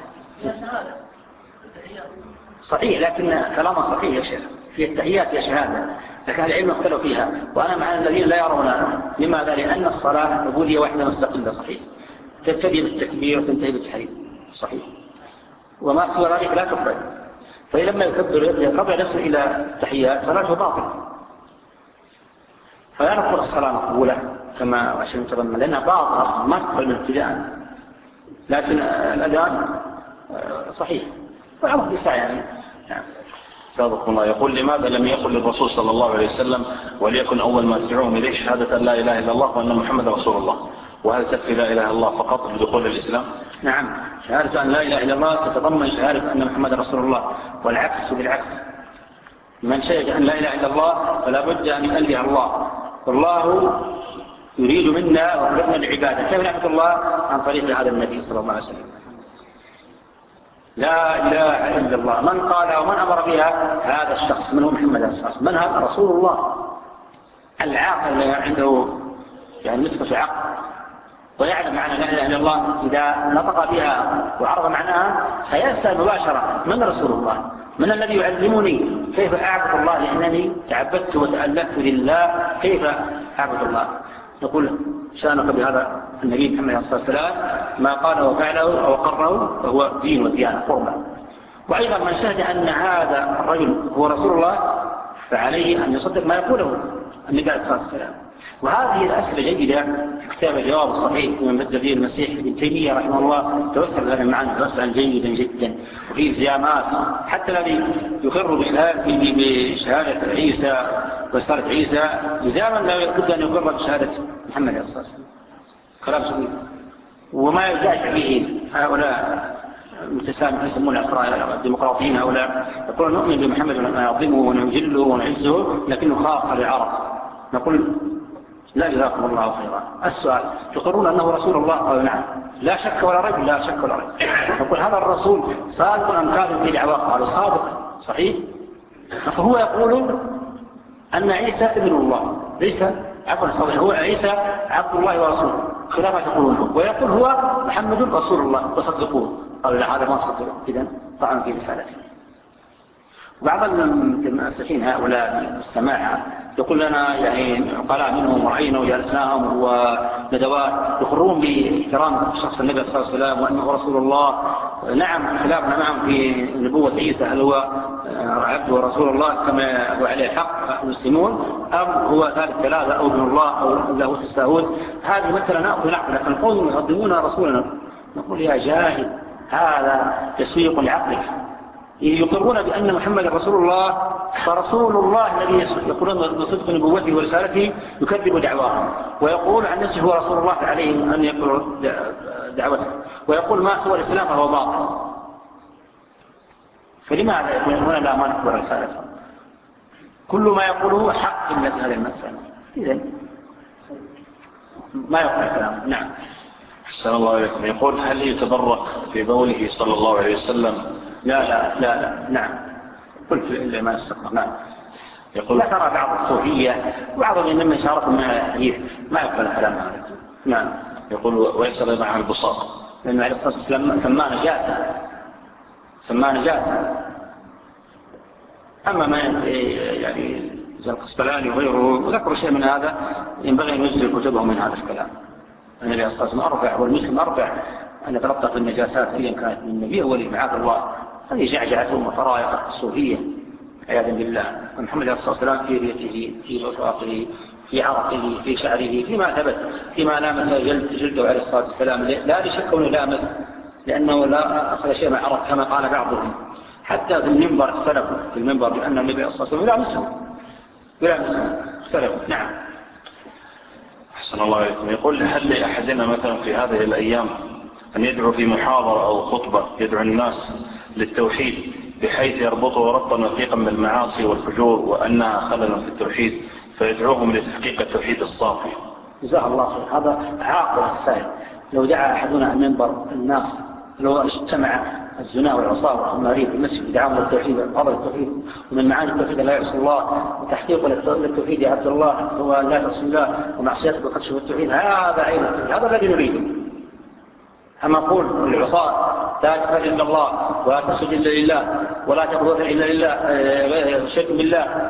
Speaker 2: صحيح، لكن كلامه صحيح يا شيخ، في التحيات يا شهادة، لكن العلم اختلف فيها، وأنا مع الذين لا يرون. لماذا؟ لأن الصلاة عبودية واحدة مستقلة صحيح، تبتدي بالتكبير وتنتهي بالتحريم صحيح، وما سوى ذلك لا تقبل. فلما يكبر قبل يصل إلى التحيات صلاته باطلة، فلا نقول الصلاة مقبولة كما عشان نتضمن، لأنها باطلة أصلا ما تقبل من ابتداء، لكن الأذان صحيح وعرف بسعى يعني.
Speaker 1: نعم. سابق الله. يقول لماذا لم يقل للرسول صلى الله عليه وسلم وليكن أول ما تدعوهم إليه شهادة لا إله إلا الله وأن محمد رسول الله؟ وهل تكفي لا إله إلا الله فقط لدخول الإسلام؟
Speaker 2: نعم، شهادة أن لا إله إلا الله تتضمن شهادة أن محمد رسول الله، والعكس بالعكس. من شهد أن لا إله إلا الله فلا بد أن يؤله الله، والله يريد منا وقربنا العبادة. كيف نعبد الله؟ عن طريق هذا النبي صلى الله عليه وسلم. لا إله إلا الله من قال ومن أمر بها هذا الشخص، من هو محمد صلى الله عليه وسلم؟ من هذا؟ رسول الله العاقل اللي عنده يعني نسبة عقل ويعلم معنى لا إله إلا الله، إذا نطق بها وعرف معناها سيسأل مباشرة من رسول الله، من الذي يعلمني كيف أعبد الله، لأنني تعبدت وتألفت لله كيف أعبد الله. نقول شانك بهذا النبي محمد صلى الله عليه وسلم ما قاله وفعله أو قرره فهو دين وديانة قربة. وأيضا من شهد أن هذا الرجل هو رسول الله فعليه أن يصدق ما يقوله النبي عليه الصلاة والسلام. وهذه الأسئلة جيدة في كتاب الجواب الصحيح من بدل فيه المسيح ابن تيمية رحمه الله توسل هذا المعنى توسلا جيدا جدا، وفيه التزامات حتى الذي يقر بشهادة عيسى ورسالة عيسى لزاما لا يبد أن يقر بشهادة محمد صلى الله عليه وسلم. كلام سبيل. وما يجاش به هؤلاء المتسامح يسمون العصراء الديمقراطيين، هؤلاء يقولون نؤمن بمحمد ونعظمه ونجله ونعزه لكنه خاص للعرب. نقول لا جزاكم الله خيرا. السؤال تقرون أنه رسول الله؟ قالوا نعم. لا شك ولا ريب؟ لا شك ولا ريب. نقول هذا الرسول صادق أم كاذب في دعواه؟ قالوا صادق. صحيح. فهو يقول أن عيسى ابن الله، ليس عفوا صحيح هو عيسى عبد الله ورسوله خلاف ما تقولون، ويقول هو محمد رسول الله وصدقوه. قالوا لا هذا ما صدقوه، إذن طعن في رسالته. بعض المؤسسين هؤلاء السماعة يقول لنا يعني قلع منهم ورأينا وجلسناهم وندوات يخرون باحترام شخص النبي صلى الله عليه وسلم وأنه رسول الله. نعم خلافنا معهم في نبوة عيسى، هل هو عبد ورسول الله كما هو عليه الحق المسلمون أم هو ثالث ثلاثة أو ابن الله أو له في الساهوت؟ هذه مثلا نأخذ نعقل، لكن قوم يقدمون رسولنا نقول يا جاهل هذا تسويق لعقلك. يقرون بأن محمد رسول الله، فرسول الله الذي يقولون بصدق نبوته ورسالته يكذب دعواه، ويقول عن نفسه هو رسول الله عليهم أن يقولوا دعوته، ويقول ما سوى الإسلام فهو باطل. فلماذا يقول هنا لا ما نقبل رسالته؟ كل ما يقوله حق إلا في هذا المسألة. إذن ما يقول الكلام. نعم.
Speaker 1: أحسن الله عليكم. يقول هل يتبرك في بوله صلى الله عليه وسلم؟
Speaker 2: لا لا لا لا. نعم. قلت إلا ما يستقر. نعم.
Speaker 1: يقول
Speaker 2: لا ترى بعض الصوفية وبعضهم إنما يشاركهم مع الحديث ما يقبل كلام هذا. نعم.
Speaker 1: يقول ويسأل عن البصاق
Speaker 2: لأنه عليه الصلاة والسلام سماه نجاسة، سماه نجاسة. أما ما يعني زي القسطلاني وغيره وذكروا شيء من هذا ينبغي أن يجزل كتبهم من هذا الكلام. النبي عليه الصلاة والسلام أربع والمسلم أربع أن يتلطف بالنجاسات أيا كانت من النبي أولي معاذ الله. هذه جعجعتهم وطرائق الصوفية عياذا بالله. ومحمد عليه الصلاة والسلام في ريته في وفاقه في عرقه في شعره فيما ثبت فيما لامس جلده عليه الصلاة والسلام لا لشك أنه لامس لأنه لا أخذ شيء من عرق كما قال بعضهم. حتى في المنبر اختلفوا في المنبر بأن النبي عليه الصلاة والسلام يلامسهم يلامسهم اختلفوا. نعم.
Speaker 1: أحسن الله عليكم. يقول هل لأحدنا مثلا في هذه الأيام أن يدعو في محاضرة أو خطبة يدعو الناس للتوحيد بحيث يربطه ربطا وثيقا بالمعاصي والفجور وأنها خلل في التوحيد فيدعوهم لتحقيق التوحيد الصافي؟
Speaker 2: جزاه الله خير. هذا عاقل السائل. لو دعا أحدنا أن ينبر الناس لو اجتمع الزنا والعصابة والخمارين في المسجد دعاهم للتوحيد قبل التوحيد ومن معاني التوحيد لا يعصي الله وتحقيق للتوحيد يا عبد الله هو لا تعصي الله ومعصيته بقدش التوحيد، هذا عين هذا الذي نريده. أما أقول العصاة لا تخرج إلا الله ولا تسجد إلا لله ولا تقضى إلا لله شرك بالله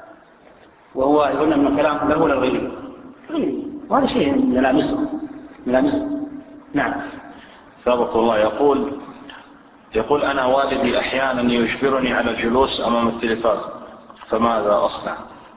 Speaker 2: وهو يقولنا من الكلام له ولا غيره، وهذا شيء ملامسه ملامسه. نعم.
Speaker 1: سابق الله يقول يقول أنا والدي أحيانا يجبرني على الجلوس أمام التلفاز فماذا أصنع؟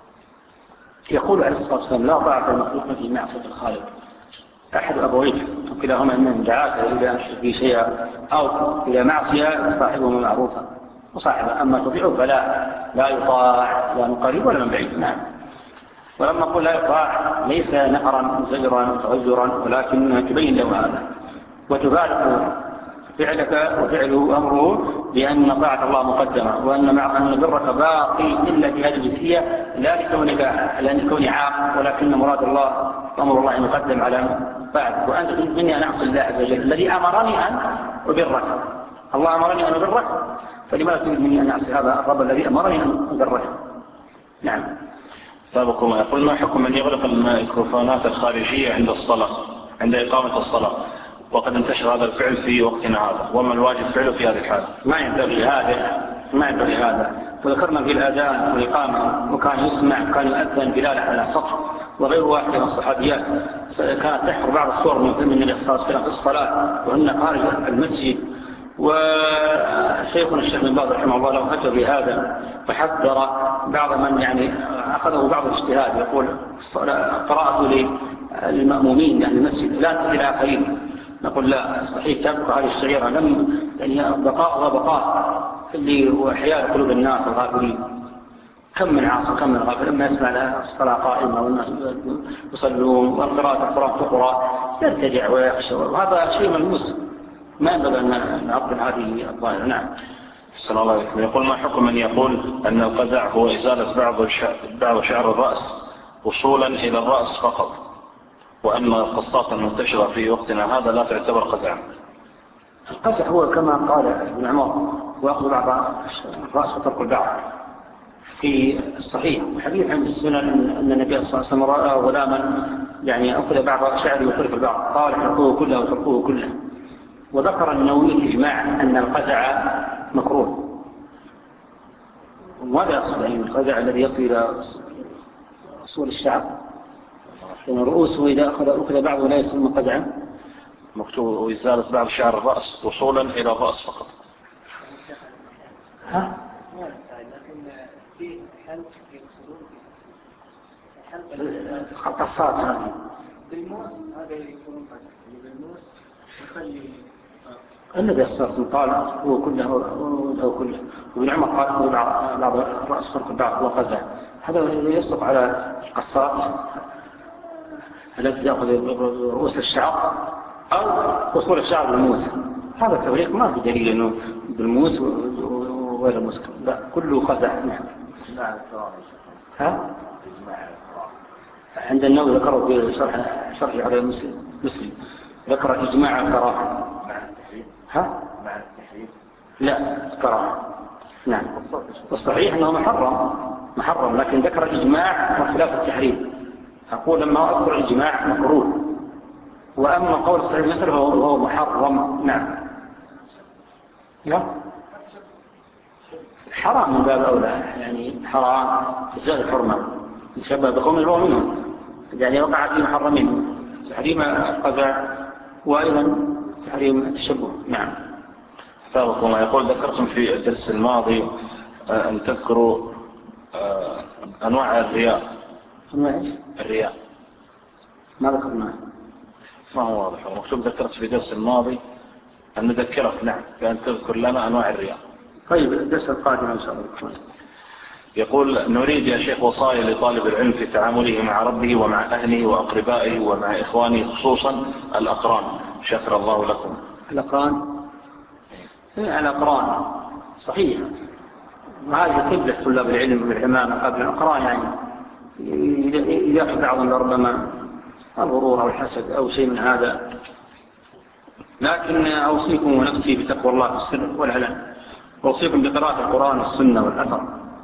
Speaker 2: يقول عليه الصلاة والسلام لا طاعة المخلوق في معصية الخالق. أحد أبويك وكلاهما من دعاته إلى أن تشرك شيئا أو إلى معصية صاحبهما معروفا وصاحبه، أما تطيعه فلا لا يطاع لا من قريب ولا من بعيد. نعم. ولما أقول لا يطاع ليس نهرا زجرا تغيرا ولكن تبين له هذا وتفارق فعلك وفعله أمره بأن طاعة الله مقدمة وأن مع أن برك باقي إلا في هذه الجزئية لا لكونك لأن كوني عاق ولكن مراد الله أمر الله مقدم على طاعتك. وأنت مني أن أعصي الله عز وجل الذي أمرني أن أبرك. الله أمرني أن أبرك فلماذا تريد مني أن أعصي هذا الرب الذي أمرني أن أبرك؟ نعم.
Speaker 1: سابق الله يقول ما حكم أن يغلق الميكروفونات الخارجية عند الصلاة عند إقامة الصلاة، وقد انتشر هذا الفعل في وقتنا هذا، وما الواجب فعله في هذه الحالة؟
Speaker 2: ما ينبغي هذا ما ينبغي هذا وذكرنا في الأذان والإقامة، وكان يسمع كان يؤذن بلال على سطح وغير واحد من الصحابيات كانت تحفر بعض الصور من فيلم النبي صلى الله عليه وسلم في الصلاة وهن خارج المسجد. وشيخنا الشيخ بن باز رحمه الله له فتوى بهذا وحذر بعض من يعني أخذه بعض الاجتهاد يقول قراءته للمأمومين يعني المسجد لا تأتي الآخرين. نقول لا، صحيح تبقى هذه الشعيرة لم يعني بقاء وبقاء اللي هو إحياء قلوب الناس الغافلين. كم من عاصر كم من غافل لما يسمع الصلاة قائمة والناس يصلون والقراءة القرآن تقرأ يرتجع ويخشى، وهذا شيء ملموس ما ينبغي أن نعطل هذه الظاهرة. نعم.
Speaker 1: صلى الله عليه وسلم يقول: ما حكم من يقول أن القزع هو إزالة بعض شعر الرأس وصولا إلى الرأس فقط، وأن القصات المنتشرة في وقتنا هذا لا تعتبر قزعا؟
Speaker 2: القزع هو كما قال ابن عمر: وأخذ بعض الرأس وترك البعض. في الصحيح وحديث عند السنن أن النبي صلى الله عليه وسلم رأى غلاما يعني أخذ بعض شعره وترك البعض، قال: احرقوه كله وتركوه كله. وذكر النووي الإجماع أن القزع مكروه. وماذا يصل يعني القزع الذي يصل إلى أصول الشعر؟ يعني رؤوسه إذا أخذ أخذ بعضه لا يسمى قزعا.
Speaker 1: مكتوب: إزالة بعض شعر الرأس وصولا إلى الرأس فقط.
Speaker 2: ها؟
Speaker 3: في حلق يقصدون
Speaker 2: حلق القصات هذه
Speaker 3: بالموس، هذا يكون قزع بالموس يخلي
Speaker 2: النبي صلى الله عليه وسلم قال: هو كله هو كله. وابن عمر قال: هو بعض الرأس ترك البعض هو قزع. هذا يصدق على القصات التي تأخذ رؤوس الشعر أو وصول الشعر بالموس. هذا التفريق ما في دليل أنه بالموس وغير الموس، لا كله قزع. نعم. ها؟ عند النووي ذكره في شرح شرح على المسلم ذكر إجماع الكراهة. ها؟
Speaker 3: مع التحريم؟
Speaker 2: لا، كراهة. نعم. والصحيح أنه محرم محرم لكن ذكر إجماع وخلاف التحريم. أقول لما أذكر إجماع مكروه، وأما قول الصحيح المسألة هو محرم. نعم. لا حرام من باب أولى، يعني حرام تزال الحرمة يتشبه بقوم اللي هو منهم، يعني وقع في محرمين: تحريم القزع وأيضا تحريم التشبه. نعم.
Speaker 1: فاضكم يقول: ذكرتم في الدرس الماضي أن تذكروا أنواع الرياء.
Speaker 2: أنواع إيش؟
Speaker 1: الرياء
Speaker 2: ما ذكرناه.
Speaker 1: ما هو واضح. مكتوب ذكرت في الدرس الماضي أن نذكرك نعم بأن تذكر لنا أنواع الرياء.
Speaker 2: طيب الدرس القادم إن شاء الله.
Speaker 1: يقول: نريد يا شيخ وصايا لطالب العلم في تعامله مع ربه ومع أهله وأقربائه ومع إخوانه، خصوصا الأقران، شكر الله لكم.
Speaker 2: الأقران الأقران صحيح، وهذه قبلة طلاب العلم والعمامة قبل الأقران، يعني إذا في بعضهم لربما الغرور أو الحسد أو شيء من هذا. لكن أوصيكم ونفسي بتقوى الله في السر والعلن، وأوصيكم بقراءة القرآن والسنة والأثر،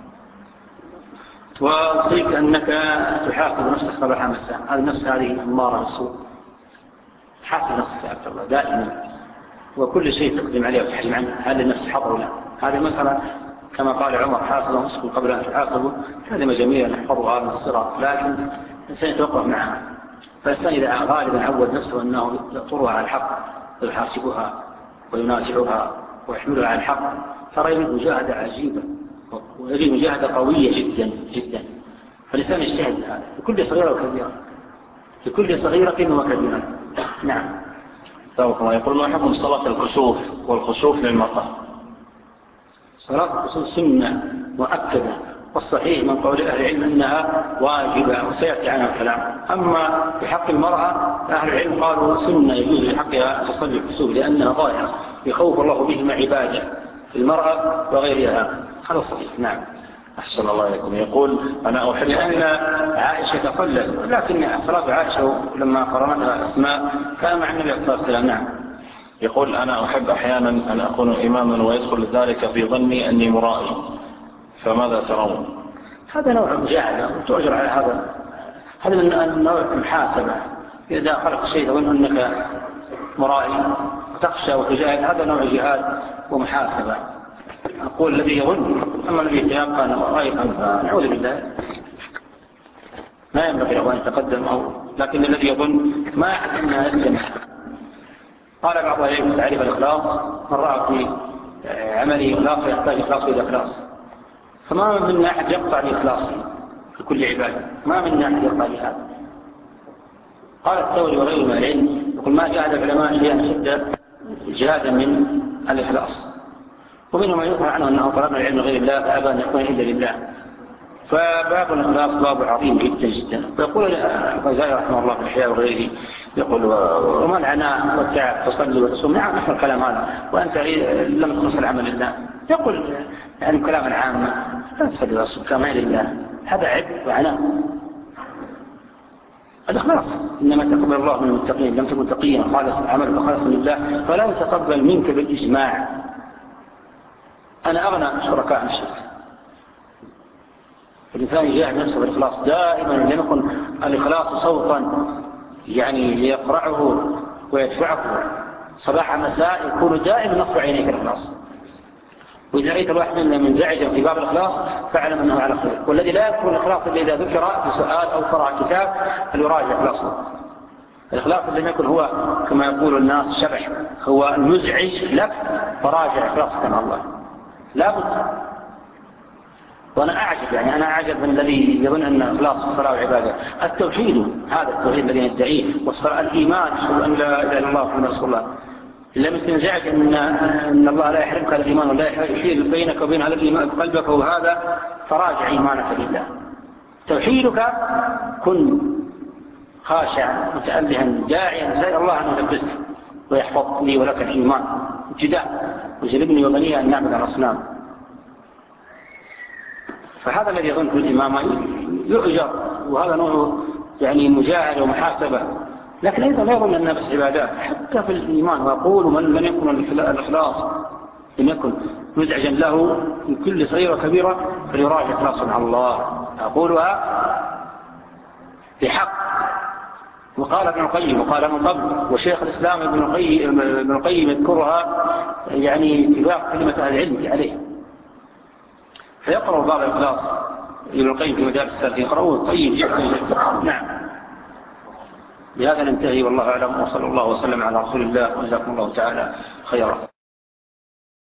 Speaker 2: وأوصيك أنك تحاسب نفسك صباحا مساء. هذه النفس هذه أمارة بالسوء، حاسب نفسك يا عبد الله دائما، وكل شيء تقدم عليه وتحرم عنه هذه النفس حظ ولا. هذه مسألة كما قال عمر: حاسب أنفسكم قبل أن تحاسبوا. كلمة جميلة نحفظها من الصراط، لكن الإنسان يتوقف معها. فالإنسان إذا غالبا عود نفسه أنه يطرها على الحق ويحاسبها وينازعها ويحملها على الحق، ترى مجاهدة عجيبة وهذه مجاهدة قوية جدا جدا. فالإنسان يجتهد بهذا في صغيرة وكبيرة، في كل صغيرة وكبيرة. نعم.
Speaker 1: يقول: ما حكم صلاة الكسوف والخسوف للمرأة؟
Speaker 2: صلاة الكسوف سنة مؤكدة، والصحيح من قول أهل العلم أنها واجبة، وسيأتي عنها الكلام. أما في حق المرأة أهل العلم قالوا سنة يجوز لحقها تصلي الكسوف لأنها ظاهرة يخوف الله بهما عباده في المرأة وغيرها. هذا صحيح. نعم.
Speaker 1: أحسن الله عليكم. يقول: أنا أحب
Speaker 2: لأن عائشة صلت، لكن صلاة عائشة لما قرنتها أسماء كان مع النبي صلى الله عليه وسلم. نعم.
Speaker 1: يقول: أنا أحب أحيانا أن أكون إماما ويدخل ذلك في ظني أني مرائي، فماذا ترون؟
Speaker 2: هذا نوع مجاهدة وتؤجر على هذا. هذا من نوع المحاسبة. إذا داخلك شيء تظن أنك مرائي وتخشى وتجاهد، هذا نوع جهاد ومحاسبة. أقول الذي يظن، أما الذي يتيقن وأيقن فنعوذ بالله ما ينبغي له أن يتقدم، أو لكن الذي يظن ما يحب أنها يسلم. قال بعض العلم تعريف الإخلاص: من رأى في عمله إخلاص يحتاج إخلاص إلى إخلاص. فما منا أحد يقطع الإخلاص في كل عبادة، ما منا أحد يقطع لهذا. قال الثوري وغيره من العلم يقول: ما جاهد العلماء شيئا شد جهادا من الإخلاص. ومنهم من يظهر عنه أنه طلبنا العلم غير الله فأبى أن يكون إلا لله. فباب الإخلاص باب عظيم جدا جدا. ويقول الغزالي رحمه الله في الإحياء وغيره، يقول: وما العناء والتعب تصلي وتصوم؟ نعم نحن الكلام هذا وأنت لم تخلص العمل لله. يقول يعني كلاما عاما: لا تصلي وتصوم كما لله، هذا عبء وعناء. الإخلاص إنما تقبل الله من المتقين. لم تكن تقيا خالص عمل وخالص لله فلا يتقبل منك بالإجماع. أنا أغنى شركاء عن الشرك. الإنسان يجاهد نفسه بالإخلاص دائما. لم يكن الإخلاص صوتا يعني يقرعه ويدفعه صباح مساء، يكون دائما نصب عينيك الإخلاص. وإذا رأيت الواحد منا منزعجا في باب الإخلاص فاعلم أنه على خير. والذي لا يكون الإخلاص إلا إذا ذكر بسؤال أو قرأ كتاب فليراجع إخلاصه. الإخلاص لم يكن هو كما يقول الناس شبح، هو المزعج لك، فراجع إخلاصك مع الله لابد. وأنا أعجب يعني أنا أعجب من الذي يظن أن إخلاص الصلاة والعبادة التوحيد، هذا التوحيد الذي ندعيه، والصلاة الإيمان أن لا إله إلا الله محمد رسول الله. لم تنزعج أن, أن الله لا يحرمك على الإيمان ولا يحيل بينك وبين هذا الإيمان قلبك وهذا، فراجع إيمانك لله. توحيدك كن خاشعا متألها داعيا زي الله أن يلبسك ويحفظ لي ولك الإيمان ابتداء، وجلبني وبني أن نعبد الأصنام. فهذا الذي يظن في الإمامة يؤجر، وهذا نوع يعني مجاهدة ومحاسبة. لكن أيضا لا يظن أنها بس عبادات، حتى في الإيمان. وأقول من لم يكن الإخلاص لم يكن مزعجا له من كل صغيرة وكبيرة فليراجع إخلاصا مع الله. أقولها بحق. وقال ابن القيم وقال من قبل، وشيخ الإسلام ابن القيم, ابن القيم يذكرها يعني اتفاق كلمة أهل العلم عليه. فيقرأ باب الإخلاص ابن القيم في مدارس السالكين، يقرأوه طيب جدا جدا. نعم. بهذا ننتهي والله أعلم، وصلى الله وسلم على رسول الله، وجزاكم الله تعالى خيرا.